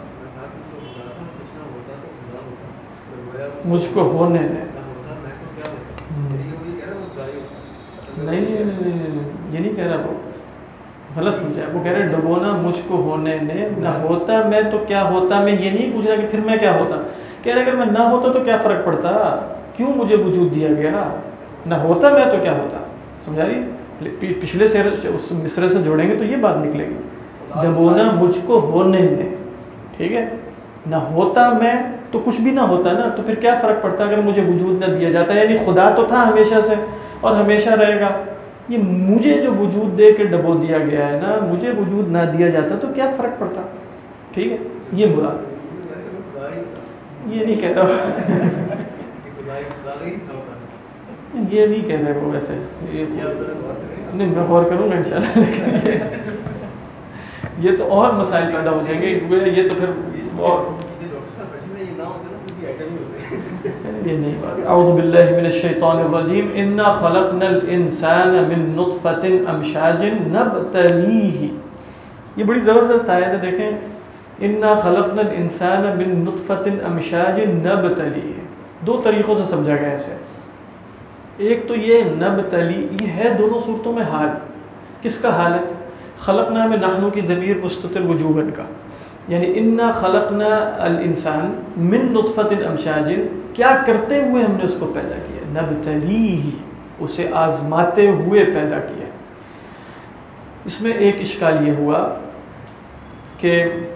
مجھ کو ہونے دے. نہیں یہ نہیں کہہ رہا، وہ غلط سمجھا. وہ کہہ رہے ڈبونا مجھ کو ہونے دے، نہ ہوتا میں تو کیا ہوتا. میں یہ نہیں پوچھ رہا کہ پھر میں کیا ہوتا، کہہ رہے اگر میں نہ ہوتا تو کیا فرق پڑتا، کیوں مجھے وجود دیا گیا. نہ ہوتا میں تو کیا ہوتا، سمجھا رہی. پچھلے سے اس مصرے سے جوڑیں گے تو یہ بات نکلے گی، ڈبونا مجھ کو ہونے دے. ٹھیک ہے، نہ ہوتا میں تو کچھ بھی نہ ہوتا نا، تو پھر کیا فرق پڑتا اگر مجھے وجود نہ دیا جاتا. یعنی خدا تو تھا ہمیشہ سے اور ہمیشہ رہے گا، یہ مجھے جو وجود دے کے ڈبو دیا گیا ہے نا، مجھے وجود نہ دیا جاتا تو کیا فرق پڑتا. ٹھیک ہے، یہ مراد. یہ نہیں کہہ رہا یہ نہیں کہہ رہے وہ ویسے، نہیں میں غور کروں گا انشاءاللہ. لیکن یہ تو اور مسائل پیدا ہو جائیں گے، یہ تو پھر یہ نہیں بات. اعوذ باللہ من الشیطان الرجیم. انا خلقنا الانسان من نطفۃ امشاج نبتلیہ. یہ بڑی زبردست آیت ہے، دیکھیں. انا خلقنا الانسان من نطفۃ امشاج نبتلیہ، دو طریقوں سے سمجھا گیا اسے. ایک تو یہ نبتلی، یہ ہے دونوں صورتوں میں حال. کس کا حال ہے؟ خلقنا میں نحنو کی ضمیر مستتر وجوباً کا، یعنی انا خلقنا الانسان من نطفۃ امشاج، کیا کرتے ہوئے ہم نے اس کو پیدا کیا. نبتلیہ، اسے آزماتے ہوئے پیدا کیا. اس میں ایک اشکال یہ ہوا کہ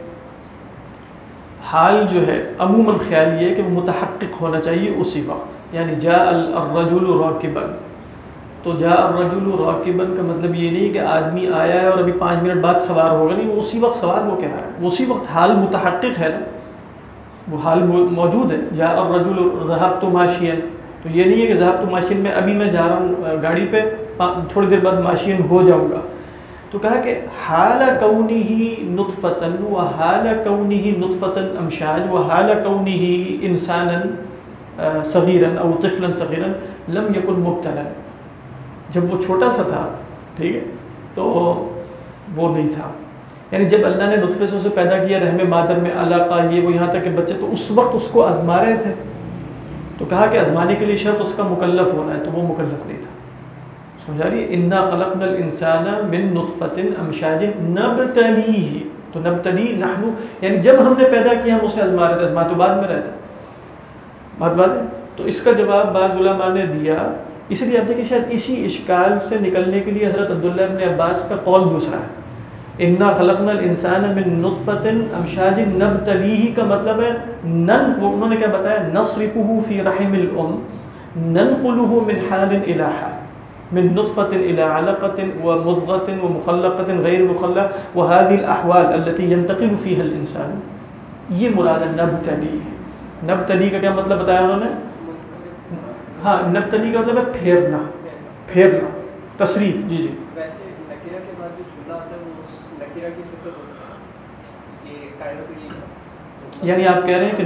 حال جو ہے عموماً خیال یہ ہے کہ وہ متحقق ہونا چاہیے اسی وقت. یعنی جاء الرجل راکبا، تو جاء الرجل راکبا کا مطلب یہ نہیں کہ آدمی آیا ہے اور ابھی 5 منٹ بعد سوار ہوگا، نہیں، وہ اسی وقت سوار ہو کے آ رہا ہے، اسی وقت حال متحقق ہے نا، وہ حال موجود ہے. جاء الرجل ذهبت ماشیا، تو یہ نہیں ہے کہ ذهبت ماشیا میں ابھی میں جا رہا ہوں گاڑی پہ، تھوڑی دیر بعد ماشیا ہو جاؤں گا. تو کہا کہ حال کونہ نطفۃ و حال کونہ نطفۃ امشاج و حال کونہ انسانا صغیرا او طفلا صغیرا لم یکن مبتلا. جب وہ چھوٹا سا تھا، ٹھیک ہے، تو وہ نہیں تھا. یعنی جب اللہ نے نطفے سے اسے پیدا کیا رحم مادر میں، علاقہ یہ وہ یہاں تک کہ بچے، تو اس وقت اس کو آزما رہے تھے. تو کہا کہ آزمانے کے لیے شرط اس کا مکلف ہونا ہے، تو وہ مکلف نہیں تھا. سمجھا رہی. انا خلقنا الانسان من نطفۃ امشاج نبتلیہ، تو نبتلی نحن، یعنی جب ہم نے پیدا کیا ہم اسے آزما رہے تھے. آزما تو بعد میں رہتا، بات ہے. تو اس کا جواب بعض علماء نے دیا. اس لیے آپ دیکھیں شاید اسی اشکال سے نکلنے کے لیے حضرت عبداللہ ابن عباس کا قول دوسرا ہے. انا خلقنا الانسان من نطفۃ امشاج نبتلیہ کا مطلب ہے انہوں نے کیا بتایا، نصرفہ فی رحم الام ننقلہ من حال الى حال، من نطفة إلى علقة ومضغة ومخلقة غير مخلقة وهذه الأحوال التي ينتقل فيها الإنسان. یہ مراد نبتلی. نبتلی کا کیا مطلب بتایا انہوں نے؟ ہاں، نبتلی کا مطلب ہے پھیرنا، پھیرنا، تصریف. جی جی. ویسے نکیرہ کے بعد جو جملہ آتا ہے وہ اس نکیرہ کی صفت ہوتا ہے، یہ قاعدہ تو یہ، یعنی آپ کہہ رہے ہیں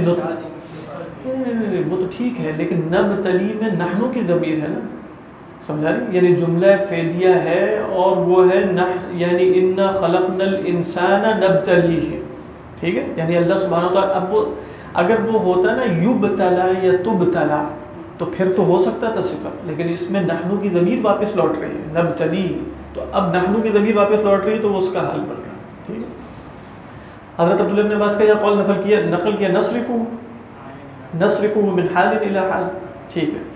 کہ وہ تو ٹھیک ہے، لیکن نبتلی میں نحنو کی ضمیر ہے نا، سمجھا رہی. یعنی جملہ فعلیہ ہے اور وہ ہے یعنی انا خلقنا الانسان نبتلیہ. ٹھیک ہے، یعنی اللہ سبحانہ وتعالی، اب وہ اگر وہ ہوتا نا یبتلا یا تبتلا تو پھر تو ہو سکتا تھا صفت، لیکن اس میں نحنو کی ضمیر واپس لوٹ رہی ہے، نبتلی. تو اب نحنو کی ضمیر واپس لوٹ رہی ہے تو وہ اس کا حال بن رہا ہے. ٹھیک ہے. حضرت عبداللہ بن عباس کا یہ قول نقل کیا نصرفہ من حال الى حال. ٹھیک ہے.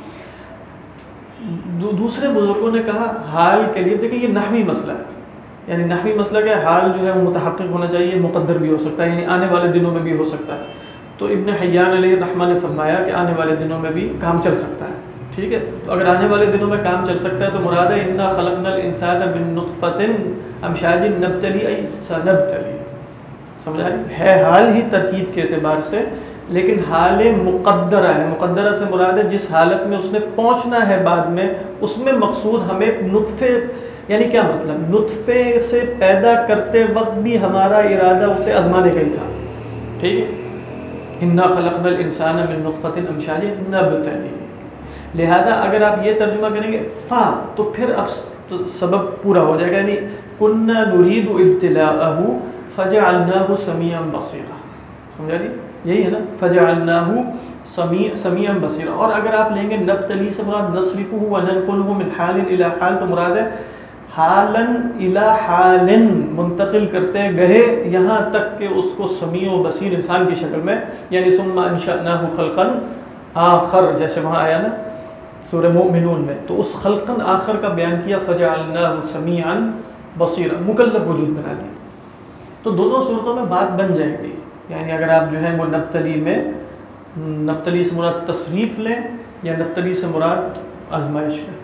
دوسرے بزرگوں نے کہا حال کے لیے، دیکھیں یہ نحوی مسئلہ ہے، یعنی نحوی مسئلہ کہ حال جو ہے وہ متحقق ہونا چاہیے، مقدر بھی ہو سکتا ہے، یعنی آنے والے دنوں میں بھی ہو سکتا ہے. تو ابن حیان علیہ الرحمہ نے فرمایا کہ آنے والے دنوں میں بھی کام چل سکتا ہے. ٹھیک ہے، تو اگر آنے والے دنوں میں کام چل سکتا ہے تو مراد ہے انا خلقنا الانسان من نطفۃ امشاج نبتلی ای سنبتلی، سمجھا ہے حال ہی ترکیب کے اعتبار سے، لیکن حال مقدرہ ہے، مقدرہ سے مراد ہے جس حالت میں اس نے پہنچنا ہے بعد میں، اس میں مقصود ہمیں نطفے، یعنی کیا مطلب، نطفے سے پیدا کرتے وقت بھی ہمارا ارادہ اسے آزمانے کا ہی تھا، ٹھیک ہے، انا خلقنا الانسان من نطفۃ امشاج نبتلی، لہذا اگر آپ یہ ترجمہ کریں گے فا تو پھر اب سبب پورا ہو جائے گا، یعنی کننا نرید ابتلاءہ فجعلناہ سمیعا بصیرا، سمجھا جی، یہی ہے نا، فجعلناہ سمیعا بصیرا۔ اور اگر آپ لیں گے نبتلی سے مراد نصرفہ وننقلہ من حال الی حال، تو مراد ہے حالا الی حال، منتقل کرتے گئے یہاں تک کہ اس کو سمیع و بصیر انسان کی شکل میں، یعنی ثم انشأناہ خلقا آخر، جیسے وہاں آیا نا سورہ مومنون میں، تو اس خلقا آخر کا بیان کیا، فجعلناہ سمیعا بصیرا، مکلف وجود بنا دیا۔ تو دونوں صورتوں میں بات بن جائے گی، یعنی اگر آپ جو ہے وہ نبتلی میں، نبتلی سے مراد تصریف لیں یا نبتلی سے مراد آزمائش لیں۔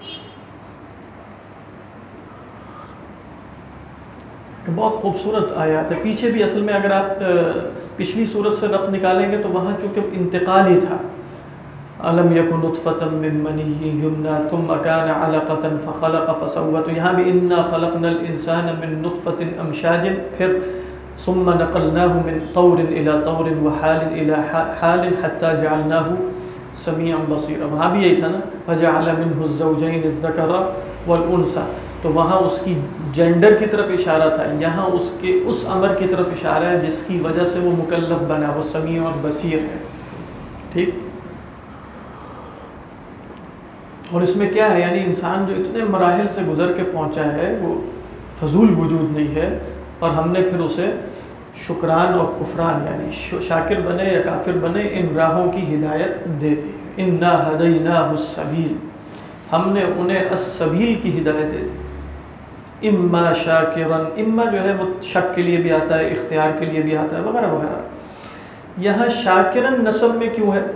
بہت خوبصورت آیات ہے، پیچھے بھی اصل میں اگر آپ پچھلی صورت سے ربط نکالیں گے تو وہاں چونکہ انتقال ہی تھا، الم یکن نطفۃ من منی یمنی ثم کان علقۃ فخلق فسوى، تو یہاں بھی انا خلقنا الانسان من نطفۃ امشاج، پھر ثم نقلناه من طور الى طور وحال الى حال حتى جعلناه سمیعا بصیرا، وہاں بھی یہی تھا نا، فجعل منه الزوجین الذکر والانثى، تو وہاں اس کی جینڈر کی طرف اشارہ تھا، یہاں اس کے اس امر کی طرف اشارہ ہے جس کی وجہ سے وہ مکلف بنا، وہ سمیع اور بصیر ہے، ٹھیک۔ اور اس میں کیا ہے، یعنی انسان جو اتنے مراحل سے گزر کے پہنچا ہے وہ فضول وجود نہیں ہے، اور ہم نے پھر اسے شکران اور کفران، یعنی شاکر بنے یا کافر بنے، ان راہوں کی ہدایت دے دی، انا ہدیناہ السبیل، ہم نے انہیں السبیل کی ہدایت دے دی، اما شاکرن، اما جو ہے وہ شک کے لیے بھی آتا ہے، اختیار کے لیے بھی آتا ہے، وغیرہ وغیرہ۔ یہاں شاکرن نصب میں کیوں ہے؟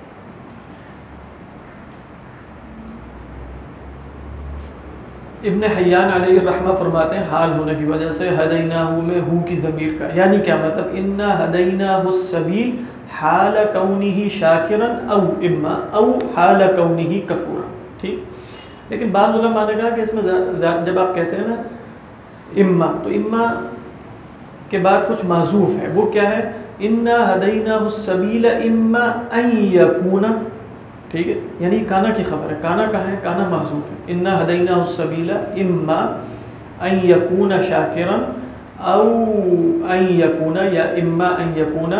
ابن حیان علیہ الرحمہ فرماتے ہیں حال ہونے کی وجہ سے، ہدیناہ میں ہو کی ضمیر کا، یعنی کیا مطلب، انا ہدیناہ السبیل حال کونہ شاکرا او اما او حال کونہ کفورا، ٹھیک۔ لیکن بعض علماء نے کہا کہ اس میں جب آپ کہتے ہیں نا اما، تو اما کے بعد کچھ محذوف ہے، وہ کیا ہے، انا ہدیناہ السبیل اما ان یکون، ٹھیک ہے، یعنی کانا کی خبر ہے، کانا کہاں ہے، کانا محذوف ہے، انا ہدیناہ السبیل اما ان یکون شاکرا او ان یکون، یا اما ان یکون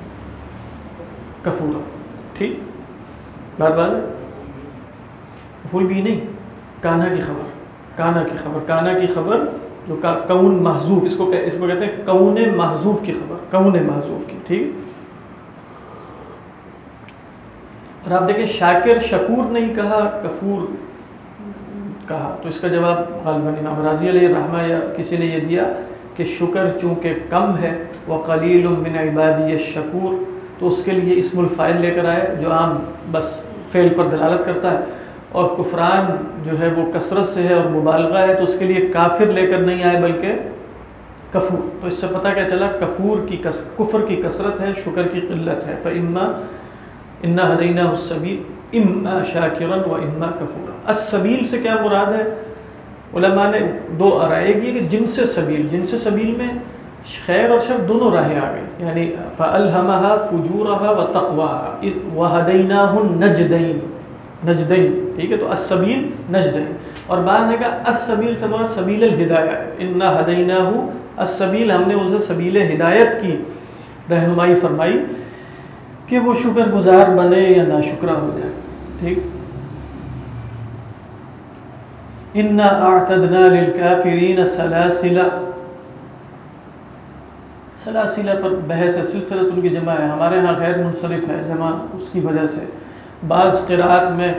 کفورا، ٹھیک، بات بات ہے، مفعول بھی نہیں، کانا کی خبر، کانا کی خبر، کانا کی خبر جو کون محذوف، اس کو کہتے ہیں کون محذوف کی خبر، کون محذوف کی، ٹھیک۔ اور آپ دیکھیں شاکر شکور نہیں کہا، کفور کہا، تو اس کا جواب غالباً امام راضی علیہ الرحمہ یا کسی نے یہ دیا کہ شکر چونکہ کم ہے، وقلیل من عبادی الشکور، تو اس کے لیے اسم الفاعل لے کر آئے جو عام بس فعل پر دلالت کرتا ہے، اور کفران جو ہے وہ کثرت سے ہے اور مبالغہ ہے، تو اس کے لیے کافر لے کر نہیں آئے بلکہ کفور، تو اس سے پتہ کیا چلا، کفر کی کثرت ہے، شکر کی قلت ہے، فإما انا ہدیناہ السبیل اما شاکرا و اما کفورا۔ السبیل سے کیا مراد ہے، علماء نے دو آرائیں، ایک یہ کہ جنس سبیل، جنس سبیل میں خیر اور شر دونوں راہیں آ گئی، یعنی فألہمها فجورها وتقواها وہدیناہ النجدین، نجدین، ٹھیک ہے، تو السبیل نجدین، اور بعض نے کہا السبیل سے مراد سبیل الہدایہ، انا ہدیناہ السبیل، ہم نے اسے سبیل ہدایت کی رہنمائی فرمائی کہ وہ شکر گزار بنے یا ناشکرہ ہو جائے، ٹھیک۔ انا اعتدنا للکافرین سلاسل، سلاسل پر بحث ہے، سلسلۃ کی جمع ہے، ہمارے ہاں غیر منصرف ہے جمع، اس کی وجہ سے بعض قراءات میں،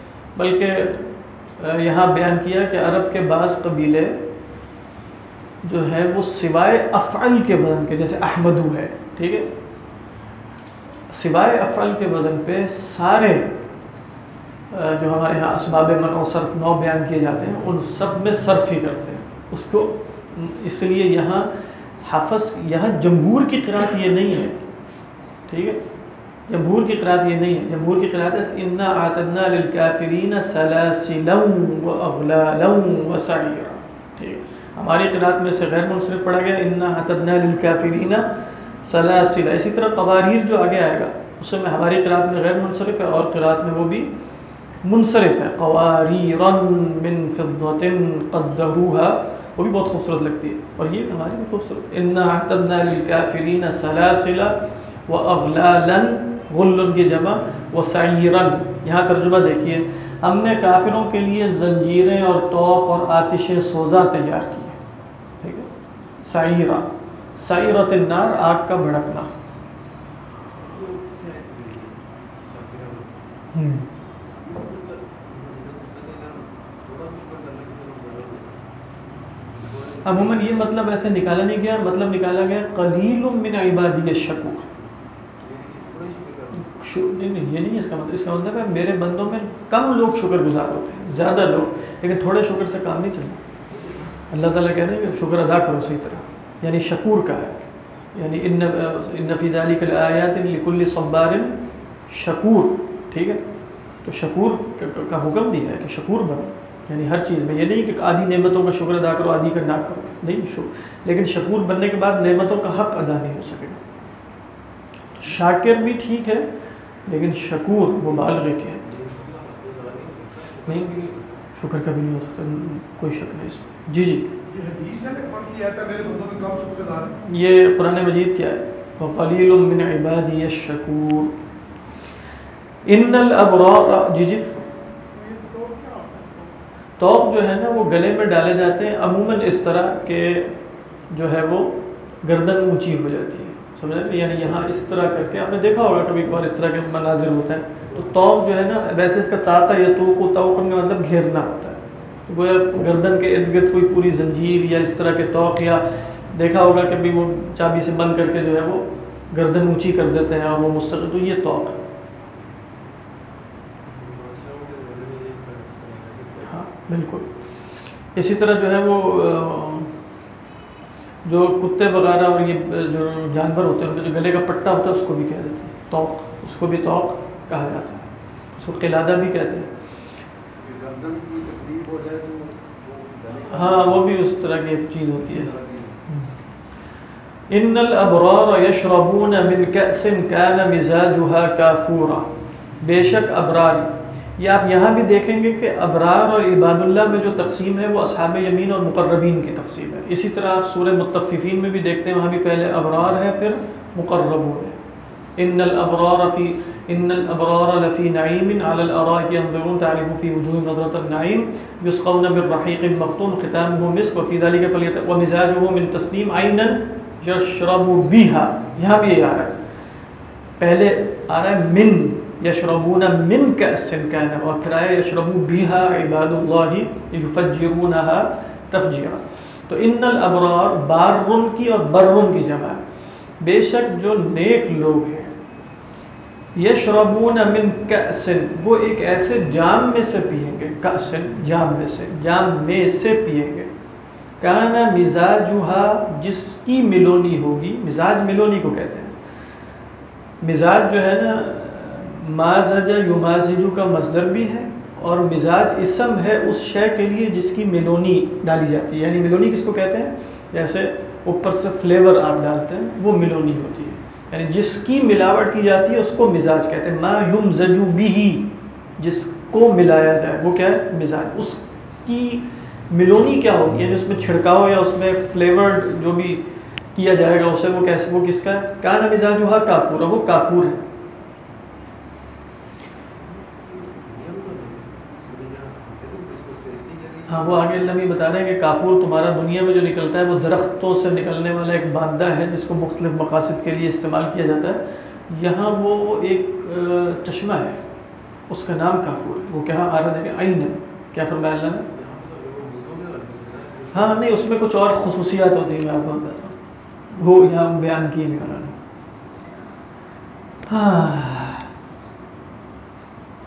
بلکہ یہاں بیان کیا کہ عرب کے بعض قبیلے جو ہے وہ سوائے افعل کے وزن کے، جیسے احمدو ہے، ٹھیک ہے، سوائے افعل کے وزن پہ سارے جو ہمارے یہاں اسباب منع و صرف 9 بیان کیے جاتے ہیں ان سب میں صرف ہی کرتے ہیں اس کو، اس لیے یہاں حفظ، یہاں جمہور کی قرأت یہ نہیں ہے، ٹھیک ہے، جمہور کی قرأت یہ نہیں ہے، جمہور کی قرأت ہے انا اعتدنا للکافرین سلاسلا واغلالا وسعیرا، ٹھیک ہے، ہماری قرأت میں سے غیر منصرف پڑھا گیا انا اعتدنا للکافرین سلاسلا، اسی طرح قواریر جو آگے آئے گا اس میں ہماری قرأت میں غیر منصرف ہے اور قرأت میں وہ بھی منصرف ہے، قواریرا من فضة قدروها، وہ بھی بہت خوبصورت لگتی ہے، اور یہ ہماری بھی خوبصورت، انا اعتدنا للکافرین سلاسلا واغلالا، غل کی جمع، وسعیرا، یہاں ترجمہ دیکھیے، ہم نے کافروں کے لیے زنجیریں اور طوق اور آتش سوزاں تیار کی ہیں، ٹھیک ہے، سعیرا، سعیرت النار، آگ کا بھڑکنا۔ عموماً یہ مطلب ایسے نکالا نہیں گیا، مطلب نکالا گیا قلیل من عبادی الشکور، نہیں یہ نہیں اس کا مطلب، اس کا مطلب ہے میرے بندوں میں کم لوگ شکر گزار ہوتے ہیں، زیادہ لوگ، لیکن تھوڑے شکر سے کام نہیں چلتا، اللہ تعالیٰ کہہ رہے ہیں کہ شکر ادا کرو صحیح طرح، یعنی شکور کا ہے، یعنی ان فی ذلک لآیات لکل صبار شکور، ٹھیک ہے، تو شکور کا حکم دیا ہے کہ شکور بنو، یعنی ہر چیز میں، یہ نہیں کہ آدھی نعمتوں کا شکر ادا کرو آدھی کا نہ کرو، نہیں، لیکن شکور بننے کے بعد نعمتوں کا حق ادا نہیں ہو سکے گا، تو شاکر بھی ٹھیک ہے لیکن شکور مبالغے کے نہیں، شکر کبھی نہیں ہو سکتا، کوئی شک نہیں اس میں۔ جی جی، یہ قرآن مجید کیا ہے، وَقَلِيلٌ مِّنْ عِبَادِيَ الشَّكُورُ، ان الابرار، جی جی، توق جو ہے نا وہ گلے میں ڈالے جاتے ہیں عموماً اس طرح کہ جو ہے وہ گردن اونچی ہو جاتی ہے، سمجھ رہے، یعنی یہاں اس طرح کر کے آپ نے دیکھا ہوگا کبھی کبھار اس طرح کے مناظر ہوتا ہے، تو توق جو ہے نا ویسے اس کا طاقہ یا توق کا مطلب گھیرنا ہوتا ہے، گویا گردن کے ارد گرد کوئی پوری زنجیر یا اس طرح کے توق، یا دیکھا ہوگا کہ بھی وہ چابی سے بند کر کے جو ہے وہ گردن اونچی کر دیتے ہیں اور وہ مستقل، تو یہ توق ہے، ہاں بالکل۔ اسی طرح جو ہے وہ جو کتے وغیرہ اور یہ جو جانور ہوتے ہیں ان کے جو گلے کا پٹا ہوتا ہے اس کو بھی کہہ دیتے ہیں توق، اس کو بھی توق کہا جاتا ہے، اس کو قلادہ بھی کہتے ہیں، ہاں وہ بھی اس طرح کی ایک چیز ہوتی ہے۔ ان الابرار یشربون من کأس کان مزاجها کافورا، بے شک ابرار، یہ آپ یہاں بھی دیکھیں گے کہ ابرار اور عباد اللہ میں جو تقسیم ہے وہ اصحاب یمین اور مقربین کی تقسیم ہے، اسی طرح آپ سورہ مطففین میں بھی دیکھتے ہیں، وہاں بھی پہلے ابرار ہے پھر مقربون ہے، ان الابرار لفی نعیم علی الارائک ينظرون تعرف فی وجوہہم نضرۃ النعیم یسقون من رحیق مختوم ختامہ مسک وفی ذلک ومزاجہ من تسنیم عینا یشرب بها، یہاں بھی یہ آ رہا ہے، پہلے آ رہا ہے من یشربون من کأس کان، اور پھر آیا یشربو بها عباد اللہ یفجرونها تفجیرا، تو ان الابرار بارن کی اور برن کی جمع ہے، بے شک جو نیک لوگ ہیں، یشربون من کأس، وہ ایک ایسے جام میں سے پیئیں گے، کأس جام میں سے، جام میں سے پیئیں گے، کان مزاجها، جس کی ملونی ہوگی، مزاج ملونی کو کہتے ہیں، مزاج جو ہے نا مازج یمازج کا مصدر بھی ہے، اور مزاج اسم ہے اس شے کے لیے جس کی ملونی ڈالی جاتی ہے، یعنی ملونی کس کو کہتے ہیں، جیسے اوپر سے فلیور آپ ڈالتے ہیں وہ ملونی ہوتی ہے، یعنی جس کی ملاوٹ کی جاتی ہے اس کو مزاج کہتے ہیں، ما یمزج به، جس کو ملایا جائے وہ کیا ہے مزاج، اس کی ملونی کیا ہوگی، یعنی اس میں چھڑکاؤ یا اس میں فلیور جو بھی کیا جائے گا اسے، وہ کیسے، وہ کس کا ہے، کان مزاجھا کافورا، وہ کافور ہے، ہاں وہ آگے اللہ بھی بتا رہے ہیں کہ کافور تمہارا دنیا میں جو نکلتا ہے وہ درختوں سے نکلنے والا ایک مادہ ہے جس کو مختلف مقاصد کے لیے استعمال کیا جاتا ہے، یہاں وہ ایک چشمہ ہے اس کا نام کافور ہے، وہ کہاں آ رہا ہے، عین ہے، کیا فرمایا اللہ نے، ہاں نہیں اس میں کچھ اور خصوصیات ہوتی ہیں، میں آپ کو بتاتا ہوں، وہ یہاں بیان کی بھی انہوں نے، ہاں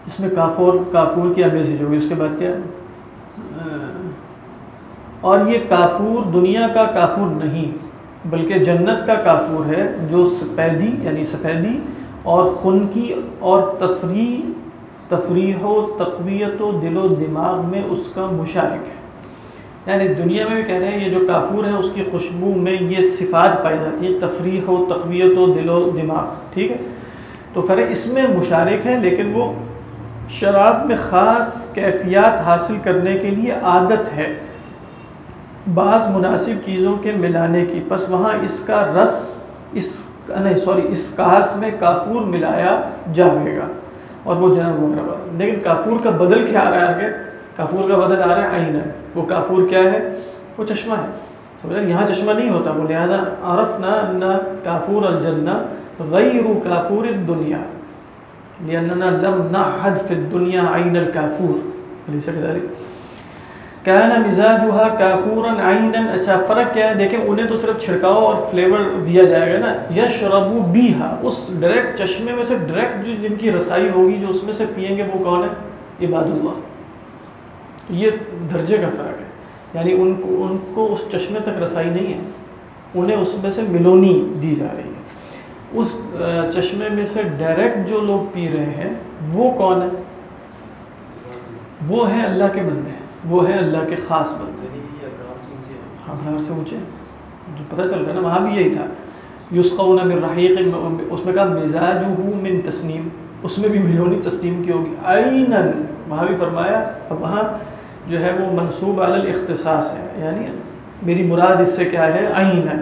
اس میں کافور کی میسج ہوگی، اس کے بعد کیا ہے؟ اور یہ کافور دنیا کا کافور نہیں بلکہ جنت کا کافور ہے، جو سفیدی یعنی سفیدی اور خنکی اور تفریح و تقویت و دل و دماغ میں اس کا مشارک ہے. یعنی دنیا میں بھی کہہ رہے ہیں یہ جو کافور ہے اس کی خوشبو میں یہ صفات پائی جاتی ہیں، تفریح و تقویت و دل و دماغ. ٹھیک ہے، تو فرق اس میں مشارک ہے، لیکن وہ شراب میں خاص کیفیات حاصل کرنے کے لیے عادت ہے بعض مناسب چیزوں کے ملانے کی، پس وہاں اس کا رس اس کاس میں کافور ملایا جائے گا اور وہ جنت وغیرہ. لیکن کافور کا بدل کیا آ رہا ہے آگے؟ کافور کا بدل آ رہا ہے عین. وہ کافور کیا ہے؟ وہ چشمہ ہے. سمجھا؟ یہاں چشمہ نہیں ہوتا، وہ لہذا عرفنا ان کافور الجنہ غیر کافور الدنیا لأننا لم نعهد في الدنيا عين الكافور أليس كذلك؟ كان مزاجها كافورا عينا. اچھا فرق کیا ہے دیکھیں، انہیں تو صرف چھڑکاؤ اور فلیور دیا جائے گا نا. یشرب بیہا، اس ڈائریکٹ چشمے میں سے ڈائریکٹ جو جن کی رسائی ہوگی جو اس میں سے پئیں گے وہ کون ہے؟ عباد اللہ. یہ درجے کا فرق ہے، یعنی ان کو اس چشمے تک رسائی نہیں ہے، انہیں اس میں سے ملونی دی جا رہی ہے. اس چشمے میں سے ڈائریکٹ جو لوگ پی رہے ہیں وہ کون ہے؟ وہ ہیں اللہ کے بندے، وہ ہیں اللہ کے خاص بندے. ہاں ابرار سے اونچے، جو پتہ چل رہا ہے نا وہاں بھی یہی تھا. یسقون من رحیق، اس میں کہا مزاجہ من تسنیم، اس میں بھی ملونی تسنیم کی ہوگی. عیناً وہاں بھی فرمایا، اب وہاں جو ہے وہ منصوب علی الاختصاص ہے، یعنی میری مراد اس سے کیا ہے؟ عیناً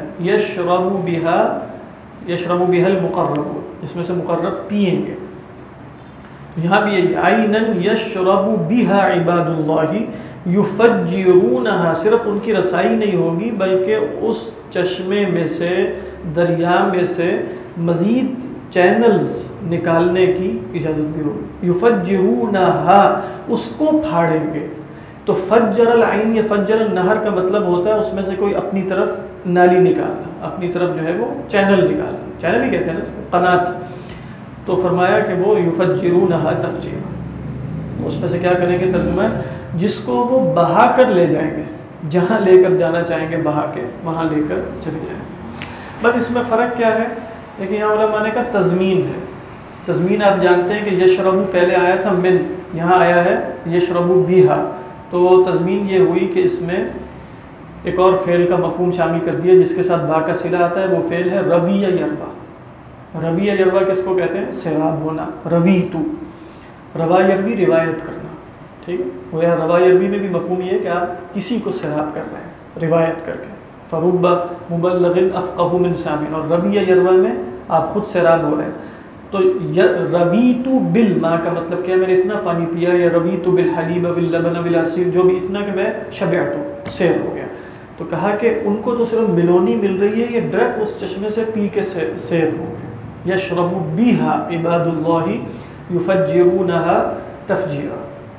یشرب بها المقرب، اس میں سے مقرب پئیں گے. یہاں بھی یہی عیناً یشرب بها عباد اللہ یفجرونها، صرف ان کی رسائی نہیں ہوگی بلکہ اس چشمے میں سے، دریا میں سے مزید چینلز نکالنے کی اجازت بھی ہوگی. یفجرونها، اس کو پھاڑیں گے. تو فجر العین یا فجر النہر کا مطلب ہوتا ہے اس میں سے کوئی اپنی طرف نالی نکالنا، اپنی طرف جو ہے وہ چینل نکالنا، چینل ہی کہتے ہیں نا اس کو، قنات. تو فرمایا کہ وہ یفجرونها تفجیرا، اس میں سے کیا کریں گے؟ ترجمہ ہے جس کو وہ بہا کر لے جائیں گے، جہاں لے کر جانا چاہیں گے بہا کے وہاں لے کر چلے جائیں گے. بس اس میں فرق کیا ہے؟ لیکن یہاں علماء نے کہا تضمین ہے. تضمین آپ جانتے ہیں کہ یشربو پہلے آیا تھا من، یہاں آیا ہے یشربو بیہا. تو تضمین یہ ہوئی کہ اس میں ایک اور فعل کا مفہوم شامل کر دیا جس کے ساتھ با کا صلہ آتا ہے، وہ فعل ہے روی یروا. روی یروا کس کو کہتے ہیں؟ سیراب ہونا. روی تو روا یروی روایت کرنا. ٹھیک ہے، وہ یہاں روا یروی میں بھی مفہوم یہ ہے کہ آپ کسی کو سیراب کر رہے ہیں روایت کر کے. فرب مبلغ افقہ من سامع، اور روی یروا میں آپ خود سیراب ہو رہے ہیں. تو رویت بالماء کا مطلب کیا ہے؟ میں نے اتنا پانی پیا. یا رویت بالحلیب باللبن بالعصیر، جو بھی اتنا کہ میں شبعت، سیر ہو گیا. تو کہا کہ ان کو تو صرف ملونی مل رہی ہے، یہ ڈائریکٹ اس چشمے سے پی کے سیر ہو گیا. یشرب بیہا عباد اللہ یفجرونها تفجیرا.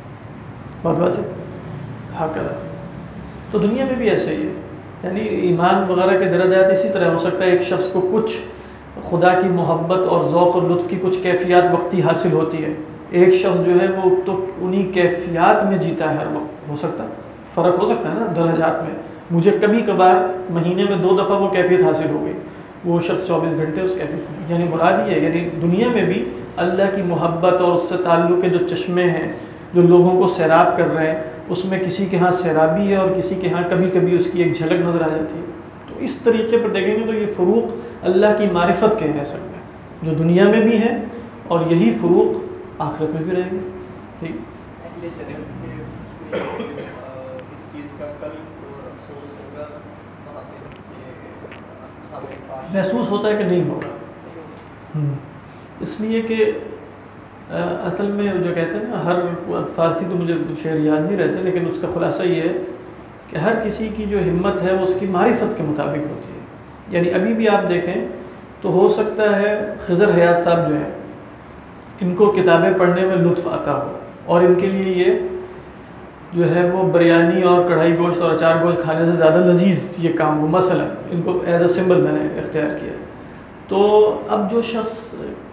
بات ہے ہاکذا. تو دنیا میں بھی ایسے ہی ہے، یعنی ایمان وغیرہ کے درجات اسی طرح ہو سکتا ہے. ایک شخص کو کچھ خدا کی محبت اور ذوق اور لطف کی کچھ کیفیات وقتی حاصل ہوتی ہے، ایک شخص جو ہے وہ تو انہی کیفیات میں جیتا ہے ہر وقت. ہو سکتا ہے، فرق ہو سکتا ہے نا درجات میں. مجھے کبھی کبھار مہینے میں 2 دفعہ وہ کیفیت حاصل ہو گئی، وہ شخص 24 گھنٹے اس کیفیت میں. یعنی مراد یہ ہے، یعنی دنیا میں بھی اللہ کی محبت اور اس سے تعلق کے جو چشمے ہیں جو لوگوں کو سیراب کر رہے ہیں، اس میں کسی کے ہاں سیرابی ہے اور کسی کے ہاں کبھی کبھی اس کی ایک جھلک نظر آ جاتی ہے. تو اس طریقے پر دیکھیں گے تو یہ فروق اللہ کی معرفت کے ہیں سب میں، جو دنیا میں بھی ہیں، اور یہی فروق آخرت میں بھی رہیں گے. ٹھیک، اہل جنت کے اس میں اس چیز کا کل افسوس ہوگا وہاں پہ ہمیں پاس محسوس ہوتا ہے کہ نہیں ہوگا. اس لیے کہ اصل میں جو کہتے ہیں نا، ہر فارسی تو مجھے شعر یاد نہیں رہتے، لیکن اس کا خلاصہ یہ ہے کہ ہر کسی کی جو ہمت ہے وہ اس کی معرفت کے مطابق ہوتی ہے. یعنی ابھی بھی آپ دیکھیں تو ہو سکتا ہے خضر حیات صاحب جو ہیں ان کو کتابیں پڑھنے میں لطف آتا ہو، اور ان کے لیے یہ جو ہے وہ بریانی اور کڑھائی گوشت اور اچار گوشت کھانے سے زیادہ لذیذ یہ کام ہو، مثلا ان کو ایز اے سمبل میں نے اختیار کیا. تو اب جو شخص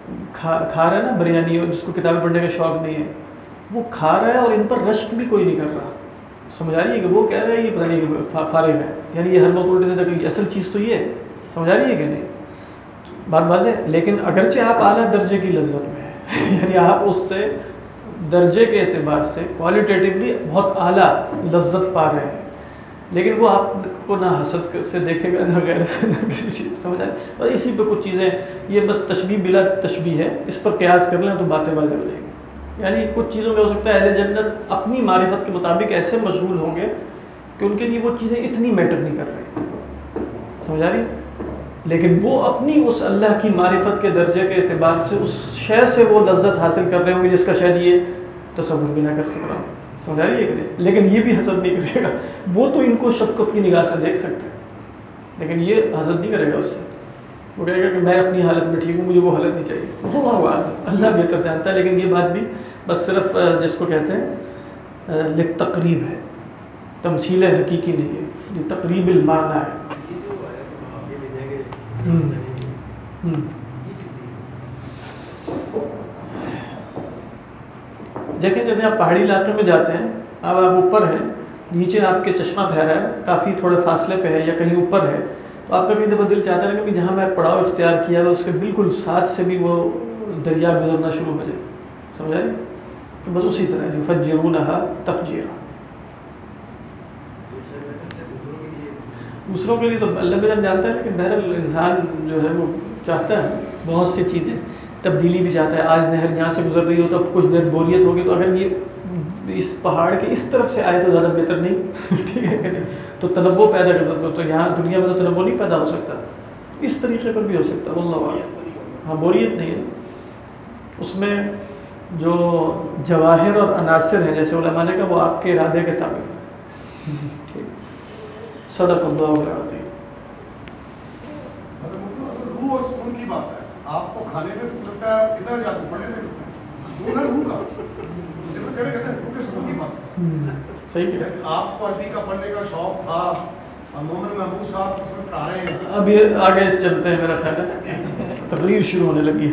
کھا رہا ہے نا بریانی، اور جس کو کتابیں پڑھنے کا شوق نہیں ہے وہ کھا رہا ہے اور ان پر رشک بھی کوئی نہیں کر رہا، سمجھ آ رہی ہے کہ وہ کہہ رہا ہے یہ پتہ نہیں کہ فارغ ہے، یعنی یہ ہر وقت الٹے سے دیکھیں اصل چیز تو یہ ہے، سمجھ آ رہی ہے کہ نہیں بات واضح ہے. لیکن اگرچہ آپ اعلیٰ درجے کی لذت میں ہیں یعنی آپ اس سے درجے کے اعتبار سے کوالٹیٹیولی بہت اعلیٰ لذت پا رہے ہیں، لیکن وہ آپ کو نہ حسد سے دیکھے گا نہ غیر سے، نہ کسی چیز، سمجھ آئے. اور اسی پہ کچھ چیزیں یہ بس تشبیہ بلا تشبیہ ہے، اس پر قیاس کر لیں تو باتیں واضح ہو جائیں گی. یعنی کچھ چیزوں میں ہو سکتا ہے اہل جنت اپنی معرفت کے مطابق ایسے مشغول ہوں گے کہ ان کے لیے وہ چیزیں اتنی میٹر نہیں کر رہی، سمجھ آ رہی، لیکن وہ اپنی اس اللہ کی معرفت کے درجے کے اعتبار سے اس شے سے وہ لذت حاصل کر رہے ہوں گے جس کا شاید یہ تصور بھی نہ کر سک رہا ہوں، سمجھ آ رہی ہے کہ نہیں. لیکن یہ بھی حسد نہیں کرے گا، وہ تو ان کو شفقت کی نگاہ سے دیکھ سکتے ہیں لیکن یہ حسد نہیں کرے گا اس سے، وہ کہے گا کہ میں اپنی حالت میں ٹھیک ہوں، مجھے وہ حالت نہیں چاہیے. اللہ اعلم، اللہ بہتر جانتا ہے. لیکن یہ بات بھی بس صرف جس کو کہتے ہیں للتقریب ہے، تمثیل حقیقی نہیں ہے، یہ تقریب المعنی ہے. دیکھیں جیسے آپ پہاڑی علاقے میں جاتے ہیں، اب آپ اوپر ہیں، نیچے آپ کے چشمہ بہہ رہا ہے، کافی تھوڑے فاصلے پہ ہے یا کہیں اوپر ہے، تو آپ کا کئی دفعہ دل چاہتا ہے کہ جہاں میں پڑاؤ اختیار کیا ہے اس کے بالکل ساتھ سے بھی وہ دریا گزرنا شروع ہو جائے، سمجھ آئی. تو بس اسی طرح یفجرونہا تفجیرا. دوسروں کے لیے تو اللہ بھی جانتا ہے کہ بہرحال انسان جو ہے وہ چاہتا ہے بہت سی چیزیں، تبدیلی بھی چاہتا ہے. آج نہر یہاں سے گزر رہی ہو تو اب کچھ دیر بوریت ہوگی، تو اگر یہ اس پہاڑ کے اس طرف سے آئے تو زیادہ بہتر نہیں ٹھیک ہے کہ نہیں، تو تنوع پیدا کر سکتا. تو یہاں دنیا میں تو تنوع نہیں پیدا ہو سکتا، اس طریقے پر بھی ہو سکتا ہے. واللہ اعلم. ہاں بوریت نہیں ہے اس میں، جو جواہر اور عناصر ہیں جیسے علماء نے کہا وہ آپ کے ارادے کے تابع ہیں. صدق اللہ العظیم. روح اور سکون کی بات ہے، آپ کو کھانے سے لگتا ہے ادھر جا کے پڑھنے سے لگتا ہے سکون ہے روح کا، کہتے ہیں روح کے سکون کی بات صحیح ہے. جیسے آپ کو عربی کا پڑھنے کا شوق تھا، محمد محبوب صاحب اس میں پڑھا رہے ہیں. اب یہ آگے چلتے ہیں، میرا خیال ہے تقریر شروع ہونے لگی.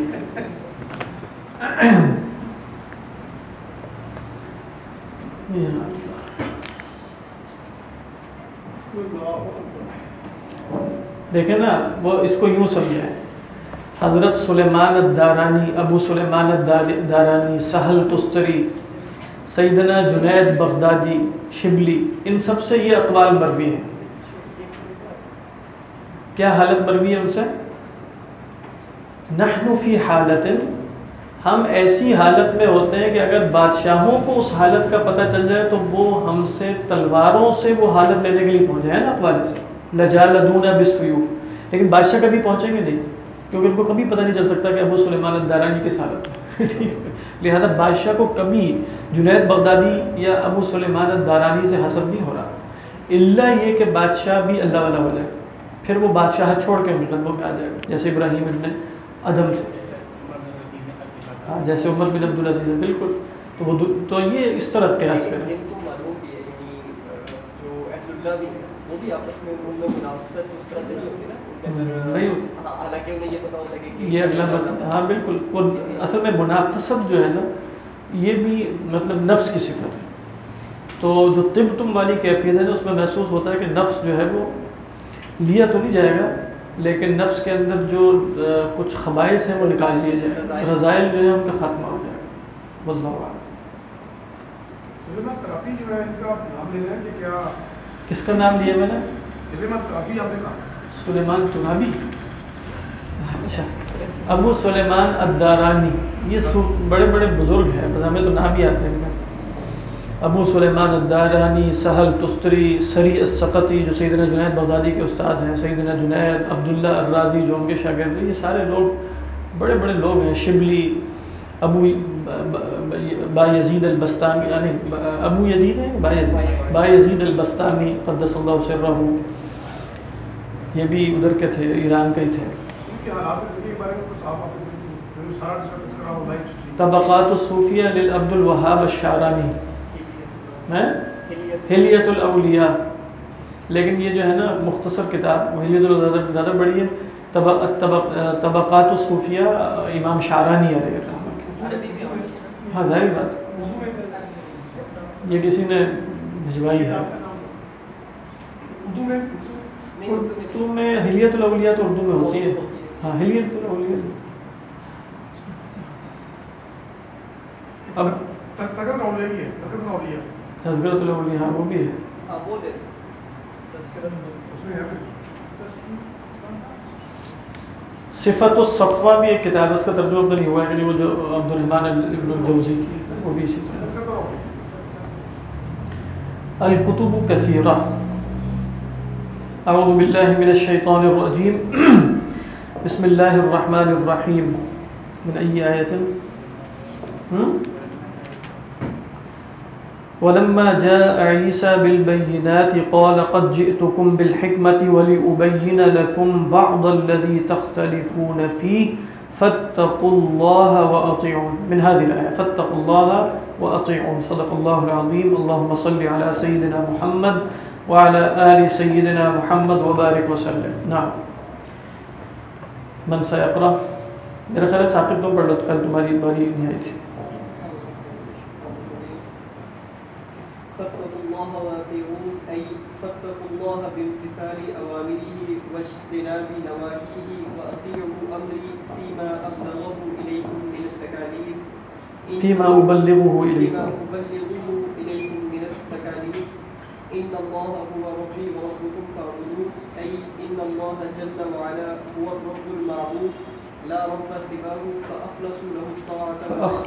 دیکھیں نا، وہ اس کو یوں سمجھیں، حضرت سلیمان الدارانی، ابو سلیمان الدارانی، سہل تستری، سیدنا جنید بغدادی، شبلی، ان سب سے یہ اقوال مروی ہیں. کیا حالت مروی ہے ان سے؟ نحن فی حالت، ہم ایسی حالت میں ہوتے ہیں کہ اگر بادشاہوں کو اس حالت کا پتہ چل جائے تو وہ ہم سے تلواروں سے وہ حالت لینے کے لیے پہنچے ہیں نا اقوال سے، لجالدون بالسیوف. لیکن بادشاہ کبھی پہنچیں گے نہیں، کیونکہ ان کو کبھی پتہ نہیں چل سکتا کہ ابو سلیمان الدارانی کس حالت میں ٹھیک ہے. لہذا بادشاہ کو کبھی جنید بغدادی یا ابو سلیمان الدارانی سے حسد نہیں ہو رہا، الا یہ کہ بادشاہ بھی اللہ والا ہو جائے، پھر وہ بادشاہ چھوڑ کے ان کے قدموں میں آ جائے گا، جیسے ابراہیم ابن ادم تھے، جیسے عمر بن عبدالعزیز ہے. بالکل. تو وہ تو یہ اس طرح قیاس کریں. جن کو معلوم بھی ہے، یعنی جو اہل اللہ بھی ہیں وہ بھی آپس میں ان میں منافست اس طرح سے نہیں ہوتی نا، نہیں ہوتی. حالانکہ انہیں یہ پتہ ہوتا ہے کہ یہ اگلا بات. ہاں بالکل. وہ اصل میں منافست جو ہے نا یہ بھی مطلب نفس کی صفت ہے. تو جو طب تم والی کیفیت ہے نا اس میں محسوس ہوتا ہے کہ نفس جو ہے وہ لیا تو نہیں جائے گا، لیکن نفس کے اندر جو کچھ خبائث ہیں وہ نکال لیے جائیں، رضائل جو ہے ان کا خاتمہ ہو جائے گا. واللہ اعلم. سلیمان تراپی جو ہے ان کا نام لے رہے ہیں کہ کیا؟ کس کا نام لیا میں نے؟ سلیمان تراپی آپ نے کہا. سلیمان ترابی. اچھا، ابو سلیمان الدارانی، یہ بڑے بڑے بزرگ ہیں، بس ہمیں تو نام ہی آتے ہیں. ابو سلیمان الدارانی، سہل تستری، سری السقطی جو سیدنا جنید بغدادی کے استاد ہیں، سیدنا جنید، عبداللہ الرازی جو ان کے شاگرد ہیں، یہ سارے لوگ بڑے بڑے لوگ ہیں. شبلی، ابو با یزید البستانی، یعنی ابو یزید ہیں، با یزید البستانی قدس اللہ سرہ، یہ بھی ادھر کے تھے، ایران کے ہی تھے. ان کے حالات کے بارے میں کچھ آپ سارا تذکرہ ہو رہا ہے. طبقات الصوفیہ للعبد الوہاب الشعرانی، حلیت الاولیاء. لیکن یہ جو ہے نا مختصر کتاب، حلیت الاولیاء زیادہ بڑی ہے، طبقات الصوفیہ امام شعرانی علیہ الرحمہ. ہاں ظاہر بات یہ کسی نے بھجوائی ہے اردو میں اردو میں حلیت الاولیاء تو اردو میں ہوتی ہے. ہاں حلیت الاولیاء. اب تذکرۃ الاولیاء بھی ہے. تذکرۃ الاولیاء تذکرۃ الاولیاء ہاں وہ بھی ہے. ہاں وہ دے اس میں ہے صفت الصفوہ بھی ایک کتابت کا ترجمہ تو نہیں ہوا ہے کہ وہ جو عبد الرحمن ابن الجوزی کی ہے وہ بھی اسی طرح. الکتب کثیرہ. اعوذ باللہ من الشیطان الرجیم بسم اللہ الرحمن الرحیم. من ای آیت ولما جاء عيسى بالبينات قال قد جئتكم بالحكمة ولأبين لكم بعض الذي تختلفون فيه فاتقوا الله وأطيعون. من هذه الآية فاتقوا الله وأطيعون. صدق الله العظيم. اللهم صل على سيدنا محمد وعلى آل سيدنا محمد وبارك وسلم. نعم من سيقرأ؟ میرا خیال ہے ثاقب تم پڑھ لو کل تمہاری باری نہیں آئی تھی. فاتقوا الله وأطيعون أي فاتقوا الله بامتثال أوامره واجتناب نواهيه وأطيعوا أمري فيما أبلغه إليكم من التكاليف فيما أبلغه إليكم من التكاليف. إن الله هو ربي وربكم فاعبدوه أي إن الله جل وعلا هو الرب المعبود لا رب سواه فأخلصوا له الطاعة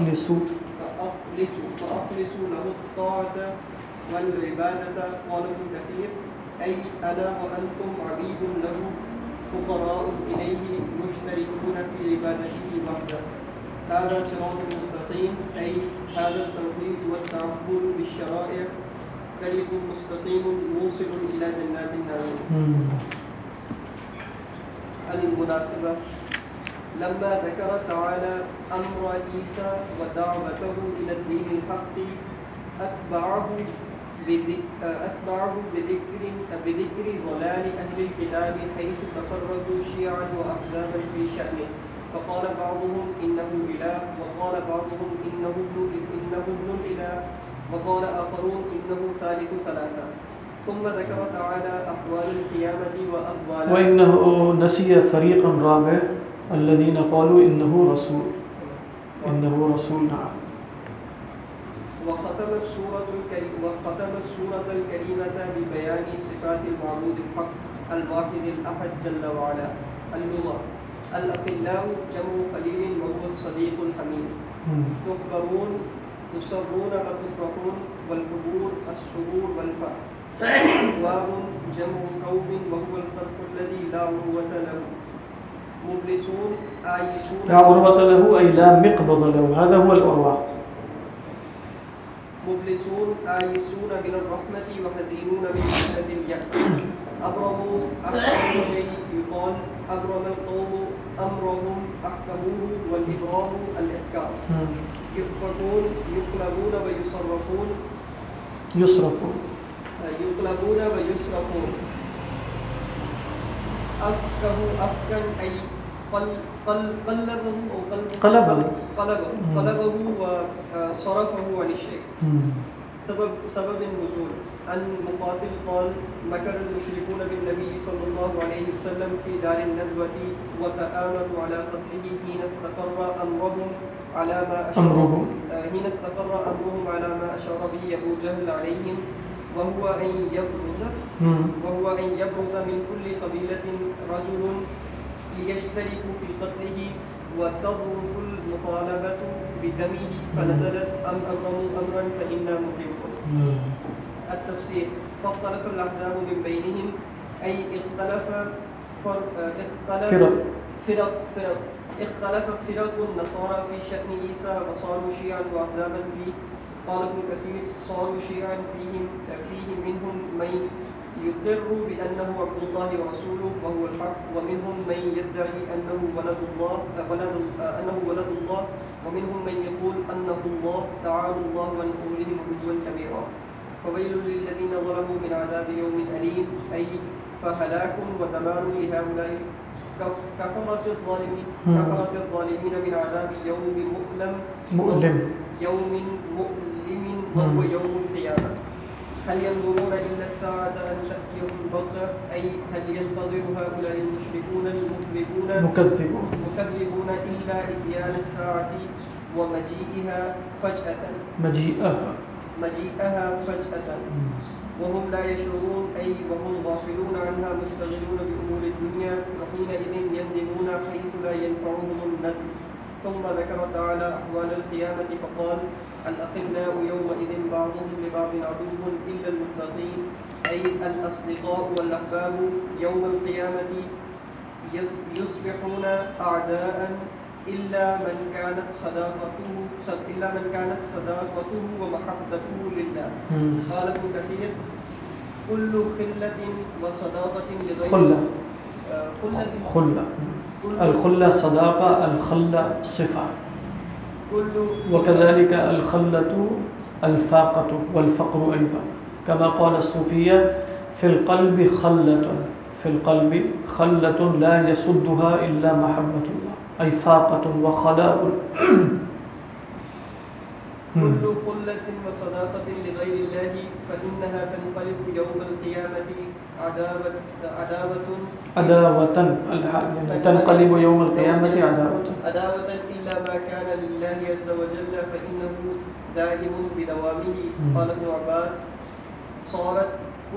فأخلصوا له الطاعة والعبادة. قال ابن كثير أي أنا وأنتم عبيد له فقراء إليه مشتركون في عبادته وحده. هذا صراط مستقيم أي هذا التوحيد والتعبد بالشرائع طريق مستقيم موصل إلى جنات النعيم. المناسبة لما ذكر تعالى أمر عيسى ودعوته إلى الدين الحق أتبعه بذكر ضلال أهل الكتاب حيث تفرقوا شيعا وأحزابا في شأنه. فقال بعضهم إنه إله وقال بعضهم إنه ابن الإله وقال آخرون إنه ثالث ثلاثة. ثم ذكر تعالى أحوال القيامة وأهوالها وإنه نسي فريقا رابع الذين قالوا إنه رسول. نعم. وختم السورة الكريمة ببيان صفات المعبود الحق الواحد الأحد جل وعلا. اللغة الأخلاء جمع خليل وهو الصديق الحميد. تخبرون تسرون وتفرحون والحبور السرور والفرح. أكواب جمع كوب وهو الخلق الذي لا عروة له. مبلسون آيسون لا عروة له أي لا مقبض له. هذا هو الأروع. مبلسون آيسون من الرحمة وحزينون من شدة اليأس. أبرموا أحكم شيء يقال أبرم القوم أمرهم أحكموه والإبرام الإحكام. يؤفكون يقلبون ويصرفون يقلبون ويصرفون. أفكه أفكا أي قلبه وصرفه عن الشيء. سبب النزول أن مقاتل قال مكر المشركون بالنبي صلى الله عليه وسلم في دار الندوة وتآمروا على قتله حين استقر أمرهم على ما أشار به أبو جهل عليهم وهو أن يبرز من كل قبيلة رجل ليشتركوا في قتله وتظرف المطالبة بدمه فنزلت أم أبرموا أمرا فإنا مبرمون. التفسير فاختلف الأحزاب من بينهم أي اختلف فرق النصارى في شأن عيسى وصاروا شيعا وأحزابا فيه. قال ابن كثير صاروا شيعا فيهم منهم من يقر بأنه عبد الله ورسوله وهو الحق ومنهم من يدعي أنه ولد الله ومنهم من يقول أنه الله تعالى الله عن قولهم علوا كبيرا. فويل للذين ظلموا من عذاب يوم أليم أي فهلاك ودمار كفرت الظالمين من عذاب يوم مؤلم وهو يوم القيامة. هل ينظرون إلا الساعة أن تأتيهم بغتة أي هل ينتظر هؤلاء المشركون المكذبون إلا إتيان الساعة ومجيئها فجأة وهم لا يشعرون أي وهم غافلون عنها مشتغلون بأمور الدنيا وحينئذ يندمون حيث لا ينفعهم الندم. ثم ذكر تعالى أحوال القيامة فقال الأخلاء يومئذ بعضهم لبعض عدو إلا المتقين أي الأصدقاء والأحباب يوم القيامة يصبحون أعداء إلا من كانت صداقته ومحبته لله. قال ابن كثير كل خلة وصداقة لغير خلة الخلة صداقة، الخلة صفة، وكذلك الخلة الفاقة والفقر أيضا، كما قال الصوفية في القلب خلة لا يصدها إلا محبة الله، أي فاقة وخلاء. كل خلة وصداقة لغير الله فإنها تنقلب يوم القيامة عداوة تنقلب يوم القيامة عداوة إلا ما كان لله عز وجل فإنه دائم بدوامه. قال ابن عباس صارت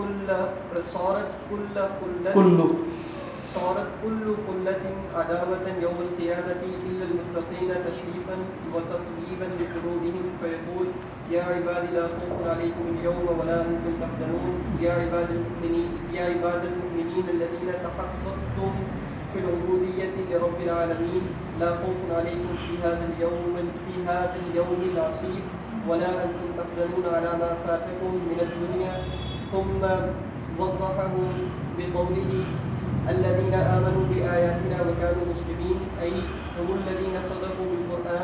كل خلة عداوة يوم القيامة إلا المتقين تشريفا وتطييبا لقلوبهم فيقول يا عبادي لا خوف عليكم اليوم ولا أنتم تحزنون يا عباد المؤمنين الذين تحققتم في العبودية لرب العالمين لا خوف عليكم في هذا اليوم العصيب ولا أنتم تحزنون على ما فاتكم من الدنيا. ثم وضحه بقوله الذين آمنوا بآياتنا وكانوا مسلمين أي هم الذين صدقوا بالقرآن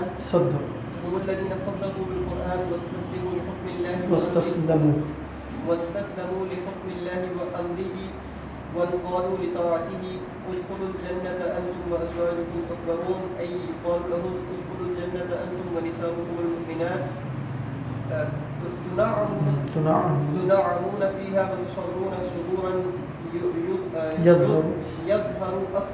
واستسلموا لحكم الله وأمره وانقادوا لطاعته. ادخلوا الجنة أنتم وأزواجكم تحبرون أي يقال لهم ادخلوا الجنة أنتم ونساؤكم المؤمنات تنعمون فيها وتصرون سرورا يظهر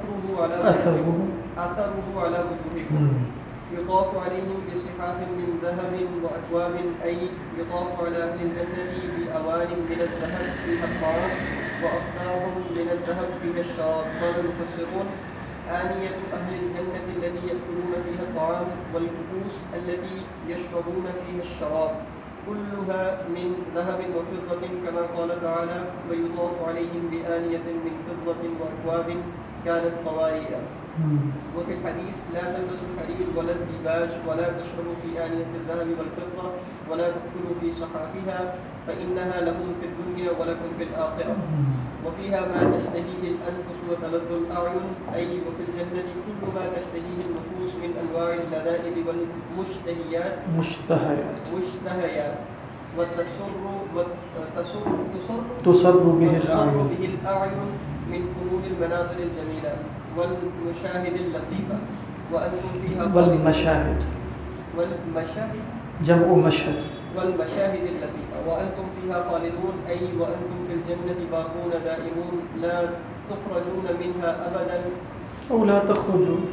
أثره على وجوهكم. يطاف عليهم بصحاف من ذهب وأكواب أي يطاف على أهل الجنة بأوان من الذهب فيها الطعام وأقدارهم من الذهب فيها الشراب. قال المفسرون آنية أهل الجنة التي يأكلون فيها الطعام والكؤوس التي يشربون فيها الشراب كلها من ذهب وفضة كما قال تعالى ويطاف عليهم بآنية من فضة وأكواب كانت قوارير. وفي الحديث لا تلبسوا الحرير ولا الديباج ولا تشربوا في آنية الذهب والفضة ولا تأكلوا في صحافها فإنها لهم في الدنيا ولكم في الآخرة. وفيها ما تشتهيه الأنفس وتلذ الأعين أي وفي الجنة كل ما تشتهيه النفوس من أنواع اللذائذ والمشتهيات وتسر به الأعين من فنون المناظر الجميلة والمشاهد اللطيفة وأنتم فيها والمشاهد جمع مشهد والمشاهد اللطيفة وأنتم فيها خالدون أي وأنتم في الجنة باقون دائمون لا تخرجون منها أبدا أو لا تخرجون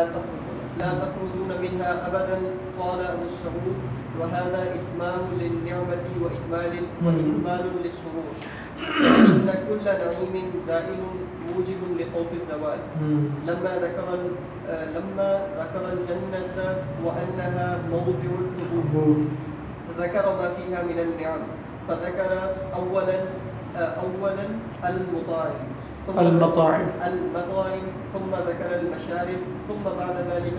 منها أبدا. قال أبو السعود وهذا إتمام للنعمة وإكمال للسرور. إن كل نعيم زائل موجب لخوف الزوال. لما ذكر الجنة وأنها موضع القبور ذكر ما فيها من النعم فذكر أولا المطاعم ثم ذكر المشارب ثم بعد ذلك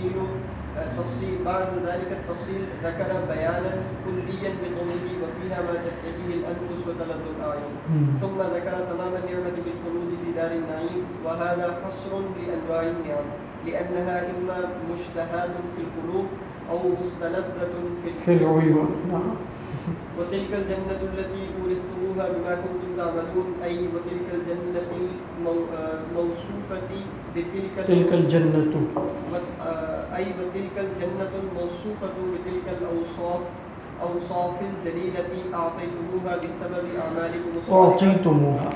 التفصيل ذكر بيانا كليا بقوله وفيها ما تشتهيه الأنفس وتلذ الأعين. ثم ذكر تمام النعمة بالخلود في دار النعيم وهذا حصر لأنواع النعم لأنها إما مشتهاة في القلوب أو مستلذة في العيون. وتلك الجنة التي أورثتموها فأعطيتموها بما كنتم تعملون أي وتلك الجنة الموصوفة تلك الجنة أي وتلك الجنة الموصوفة بتلك أوصاف الجليلة أعطيتموها بسبب أعمالكم الصالحة. أعطيتموها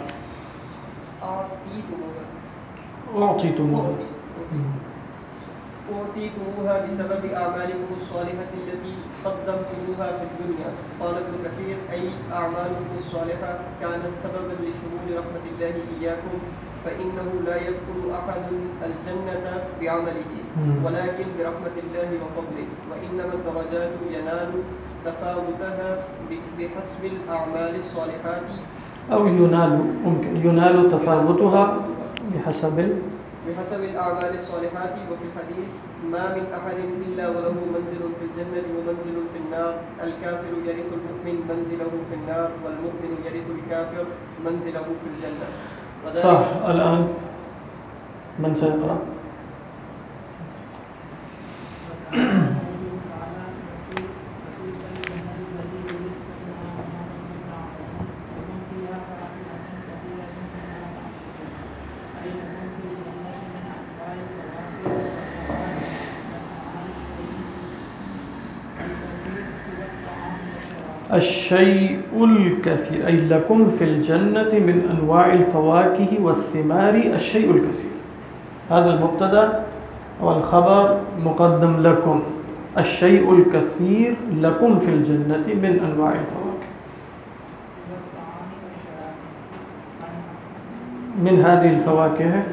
بسبب أعمالكم الصالحة التي قدمتموها في الدنيا. قال ابن كثير أي أعمالكم الصالحة كانت سببا لشمول رحمة الله إياكم فإنه لا يدخل أحد الجنة بعمله ولكن برحمة الله وفضله وإنما الدرجات ينال تفاوتها بحسب الأعمال الصالحات أو ممكن ينال تفاوتها بحسب الأعمال الصالحات. وفي الحديث ما من أحد إلا وله منزل في الجنة ومنزل في النار الكافر يرث المؤمن منزله في النار والمؤمن يرث الكافر منزله في الجنة. صح. الآن من سيقرأ؟ الشيء الكثير أي لكم في الجنة من أنواع الفواكه والثمار الشيء الكثير. هذا المبتدأ والخبر مقدم لكم. الشيء الكثير لكم في الجنة من أنواع الفواكه. من هذه الفواكه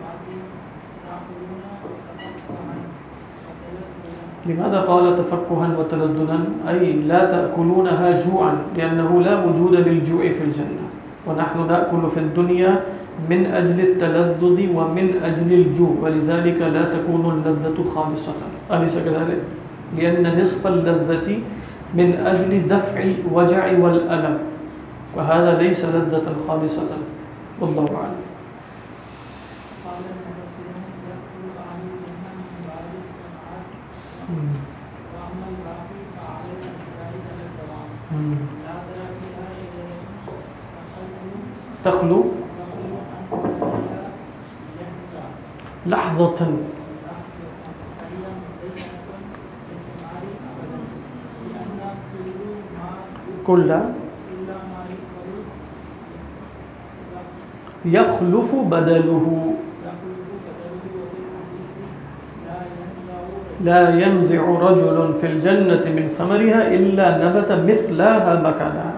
لماذا قال تفكها وتلذذا؟ أي لا تأكلونها جوعا لأنه لا وجود للجوع في الجنة ونحن نأكل في الدنيا من أجل التلذذ ومن أجل الجوع ولذلك لا تكون اللذة خالصة. أليس كذلك؟ لأن نصف اللذة من أجل دفع الوجع والألم وهذا ليس لذة خالصة والله أعلم. تخلو لحظة كل يخلف بدله لا ينزع رجل في الجنة من ثمرها إلا نبت مثلها مكانها.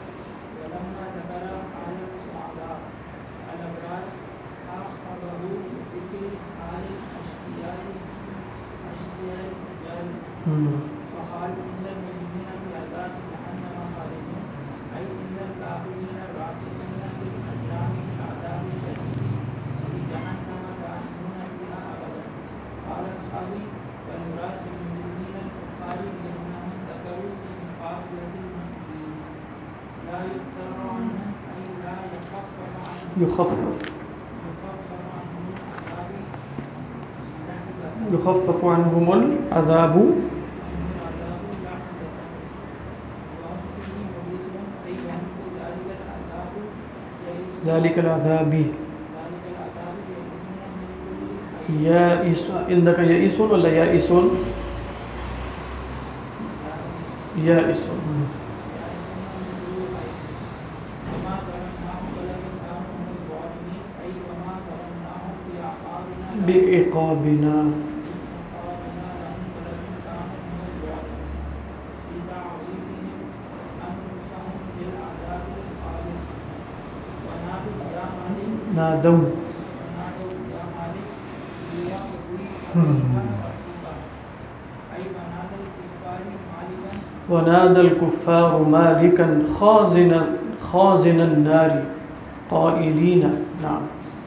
يخفف عنهم العذاب ذلك العذاب. يائس عندك يائس ولا يائسون؟ يائس. بعقابنا نادوا ونادى الكفار مالكا خازن النار قائلين نعم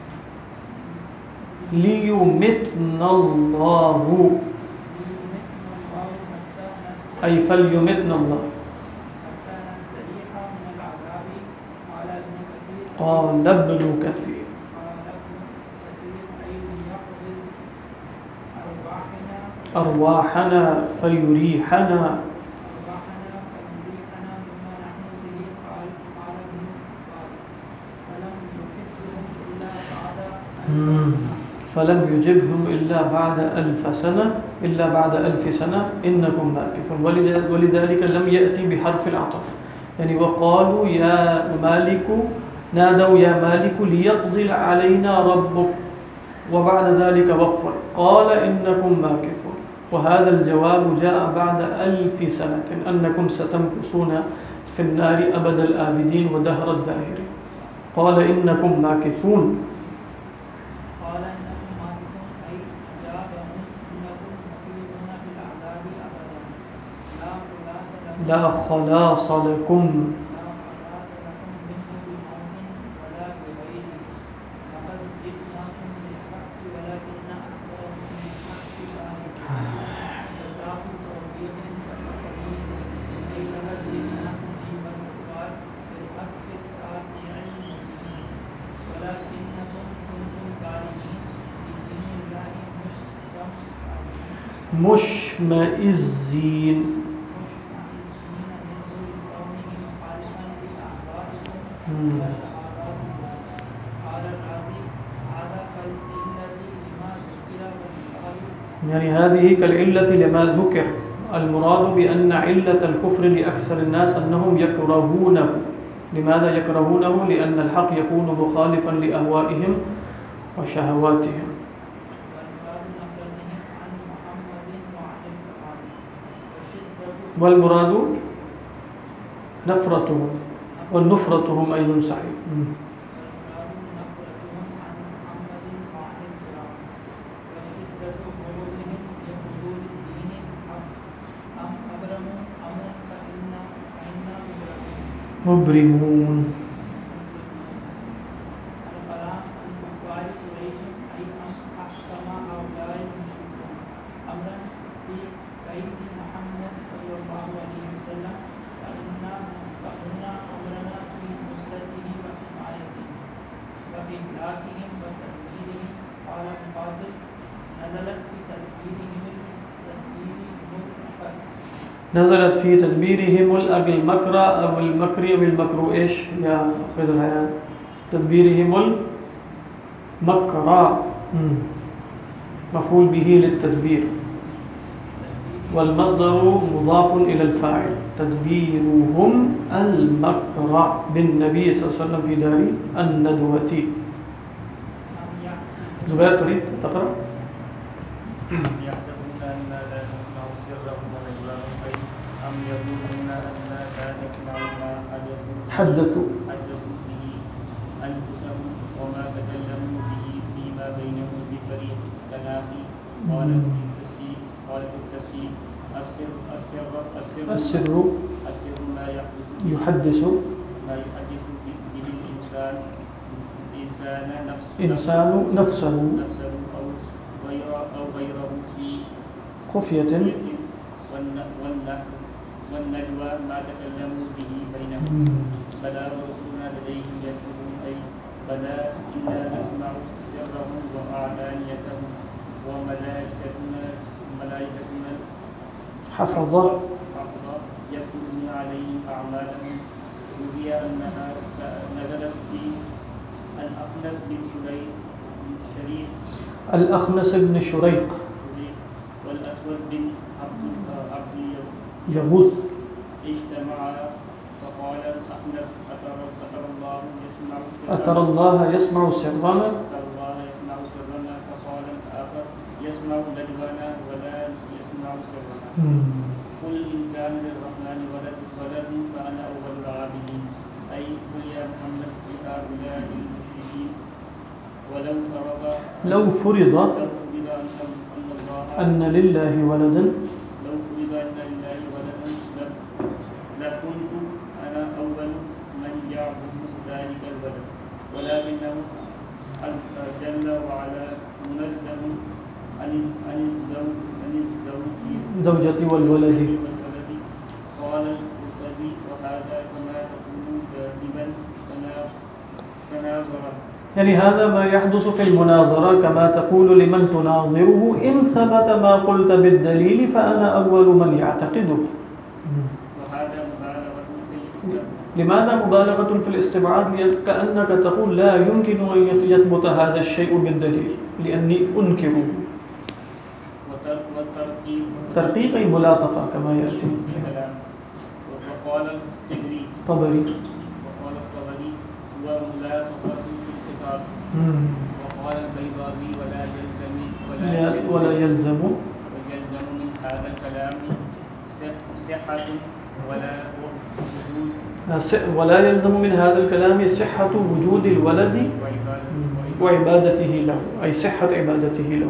ليمتنا الله أي فليمتنا الله. قال ابن كثير أرواحنا فيريحنا فلم يجبهم إلا بعد 1000 سنة إنكم ماكثون. ولذلك لم يأتي بحرف العطف، يعني وقالوا يا مالك، نادوا يا مالك ليقضي علينا ربك، وبعد ذلك وقفا قال إنكم ماكثون. وهذا الجواب جاء بعد 1000 سنة أنكم ستمكثون في النار أبد الآبدين ودهر الداهرين. قال إنكم ماكثون. لا خلاص لكم. مشمئزين. يعني هذه كالعلة لما ذكر. المراد بأن علة الكفر لأكثر الناس أنهم يكرهونه. لماذا يكرهونه؟ لأن الحق يكون مخالفا لأهوائهم وشهواتهم. والمراد نفرتهم، والنفرتهم أيضا صحيح. مبرمون. نزلت في تدبيرهم المكر أو المكر أو المكر إيش يا خضر الحياة؟ تدبيرهم المكر مفعول به للتدبير، والمصدر مضاف إلى الفاعل. تدبيرهم المكر بالنبي صلى الله عليه وسلم في دار الندوة. زبير تريد تقرأ؟ حدثوا به أنفسهم وما تكلموا به فيما بينهم بطريق التلاقي. قال في التفسير السر ما يحدث به الإنسان نفسه أو غيره في خفية، والنجوى ما تكلموا به بينهم. بلى ورسلنا لديهم يكتبون، أي بلى إنا نسمع سرهم وأعلانيتهم، وملائكتنا حفظة يكتبون عليهم أعمالهم. روي أنها نزلت في الأخنس بن شريق والأسود بن عبد يغوث. اجتمعا فقال الأخنس أترى الله يسمع سرنا. فقال الآخر يسمع نجوانا ولا يسمع سرنا. قل إن كان للرحمن ولد فأنا أول العابدين. أي قل يا محمد لهؤلاء المشركين لو فرض أن لله ولدا لكنت أنا أول من يعبد ذلك الولد، ولكنه جل وعلا منزه عن الزوجة والولد. قال القرطبي وهذا كما تكون كاذبا تناظرا. يعني هذا ما يحدث في المناظرة، كما تقول لمن تناظره إن ثبت ما قلت بالدليل فأنا أول من يعتقده. لماذا مبالغة في الاستبعاد؟ كأنك تقول لا يمكن أن يثبت هذا الشيء بالدليل لأني أنكره. ترقيق أي ملاطفة كما يأتي. وقال طبري هو ملاطفة في الخطاب. وقال البيضاوي ولا يلزم من هذا الكلام صحة ولا يلزم من هذا الكلام صحة وجود الولد وعبادته له، أي صحة عبادته له.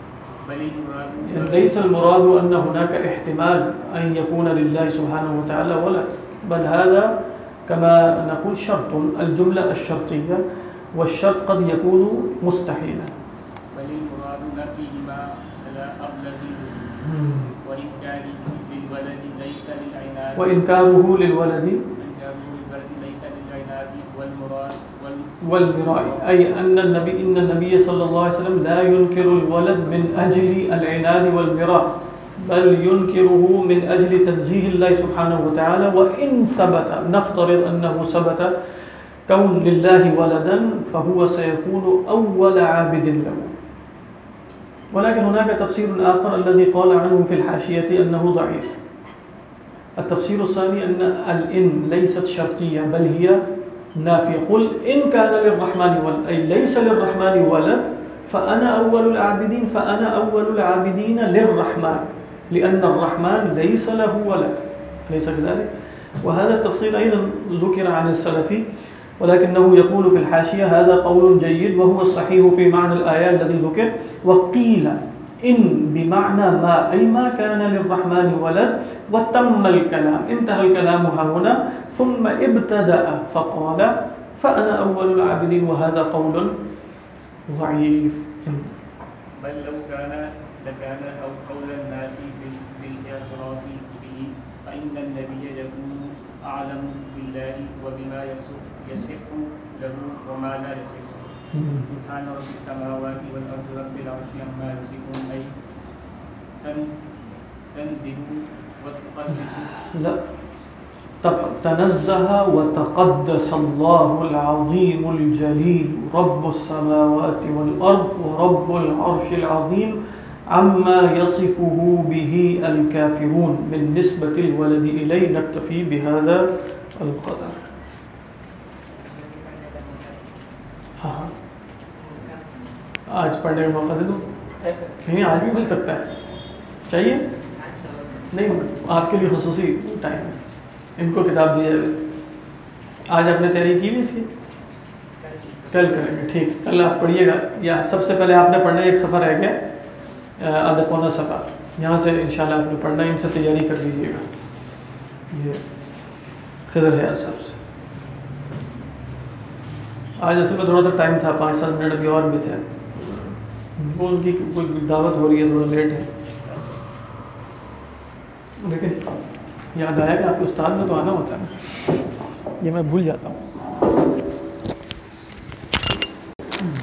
ليس المراد أن هناك احتمال أن يكون لله سبحانه وتعالى ولد، بل هذا كما نقول شرط، الجملة الشرطية، والشرط قد يكون مستحيلا. بل المراد نفي ما لا أصل فيه وإنكاره للولد ليس للعناد والمراء، أي أن النبي صلى الله عليه وسلم لا ينكر الولد من أجل العناد والمراء، بل ينكره من أجل تنزيه الله سبحانه وتعالى. وإن ثبت، نفترض أنه ثبت كون لله ولدا، فهو سيكون أول عابد له. ولكن هناك تفسير آخر الذي قال عنه في الحاشية أنه ضعيف. التفسير الثاني أن الإن ليست شرطية بل هي نافية. قل إن كان للرحمن ولد، أي ليس للرحمن ولد، فأنا أول العابدين، فأنا أول العابدين للرحمن، لأن الرحمن ليس له ولد، ليس كذلك؟ وهذا التفسير أيضا ذكر عن السلفي، ولكنه يقول في الحاشية هذا قول جيد وهو الصحيح في معنى الآية الذي ذكر. وقيل إن بمعنى ما، أي ما كان للرحمن ولد، وتم الكلام، انتهى الكلام هنا، ثم ابتدأ فقال فأنا أول العابدين، وهذا قول ضعيف. بل لو كان لكان أو قول الناس بالاعتراف به، فإن النبي يكون أعلم بالله وبما يصح له وما لا يصح. سبحان رب السماوات والأرض رب العرش عما يصفون، أي تنزه وتقدس. لا، تنزه وتقدس الله العظيم الجليل رب السماوات والأرض ورب العرش العظيم عما يصفه به الكافرون من نسبة الولد إليه. نكتفي بهذا القدر. آج پڑھنے کا موقع دے دو؟ نہیں، آج بھی مل سکتا ہے، چاہیے؟ نہیں، آپ کے لیے خصوصی ٹائم ہے، ان کو کتاب دی جائے. آج آپ نے تیاری کی بھی اس کی؟ کل کریں گے، ٹھیک. کل آپ پڑھیے گا، یا سب سے پہلے آپ نے پڑھنا ہے، ایک صفحہ رہ گیا، آدھا پونا صفحہ، یہاں سے انشاءاللہ آپ نے پڑھنا ہے، ان سے تیاری کر لیجیے گا. یہ خضر ہے صاحب سے. آج اصل میں تھوڑا سا ٹائم تھا، 5-7 منٹ ابھی اور بھی تھے، وہ ان کی کوئی دعوت ہو رہی ہے، تھوڑا لیٹ ہے، لیکن یاد آیا کہ آپ کے استاد میں تو آنا ہوتا ہے نا، یہ میں بھول جاتا ہوں.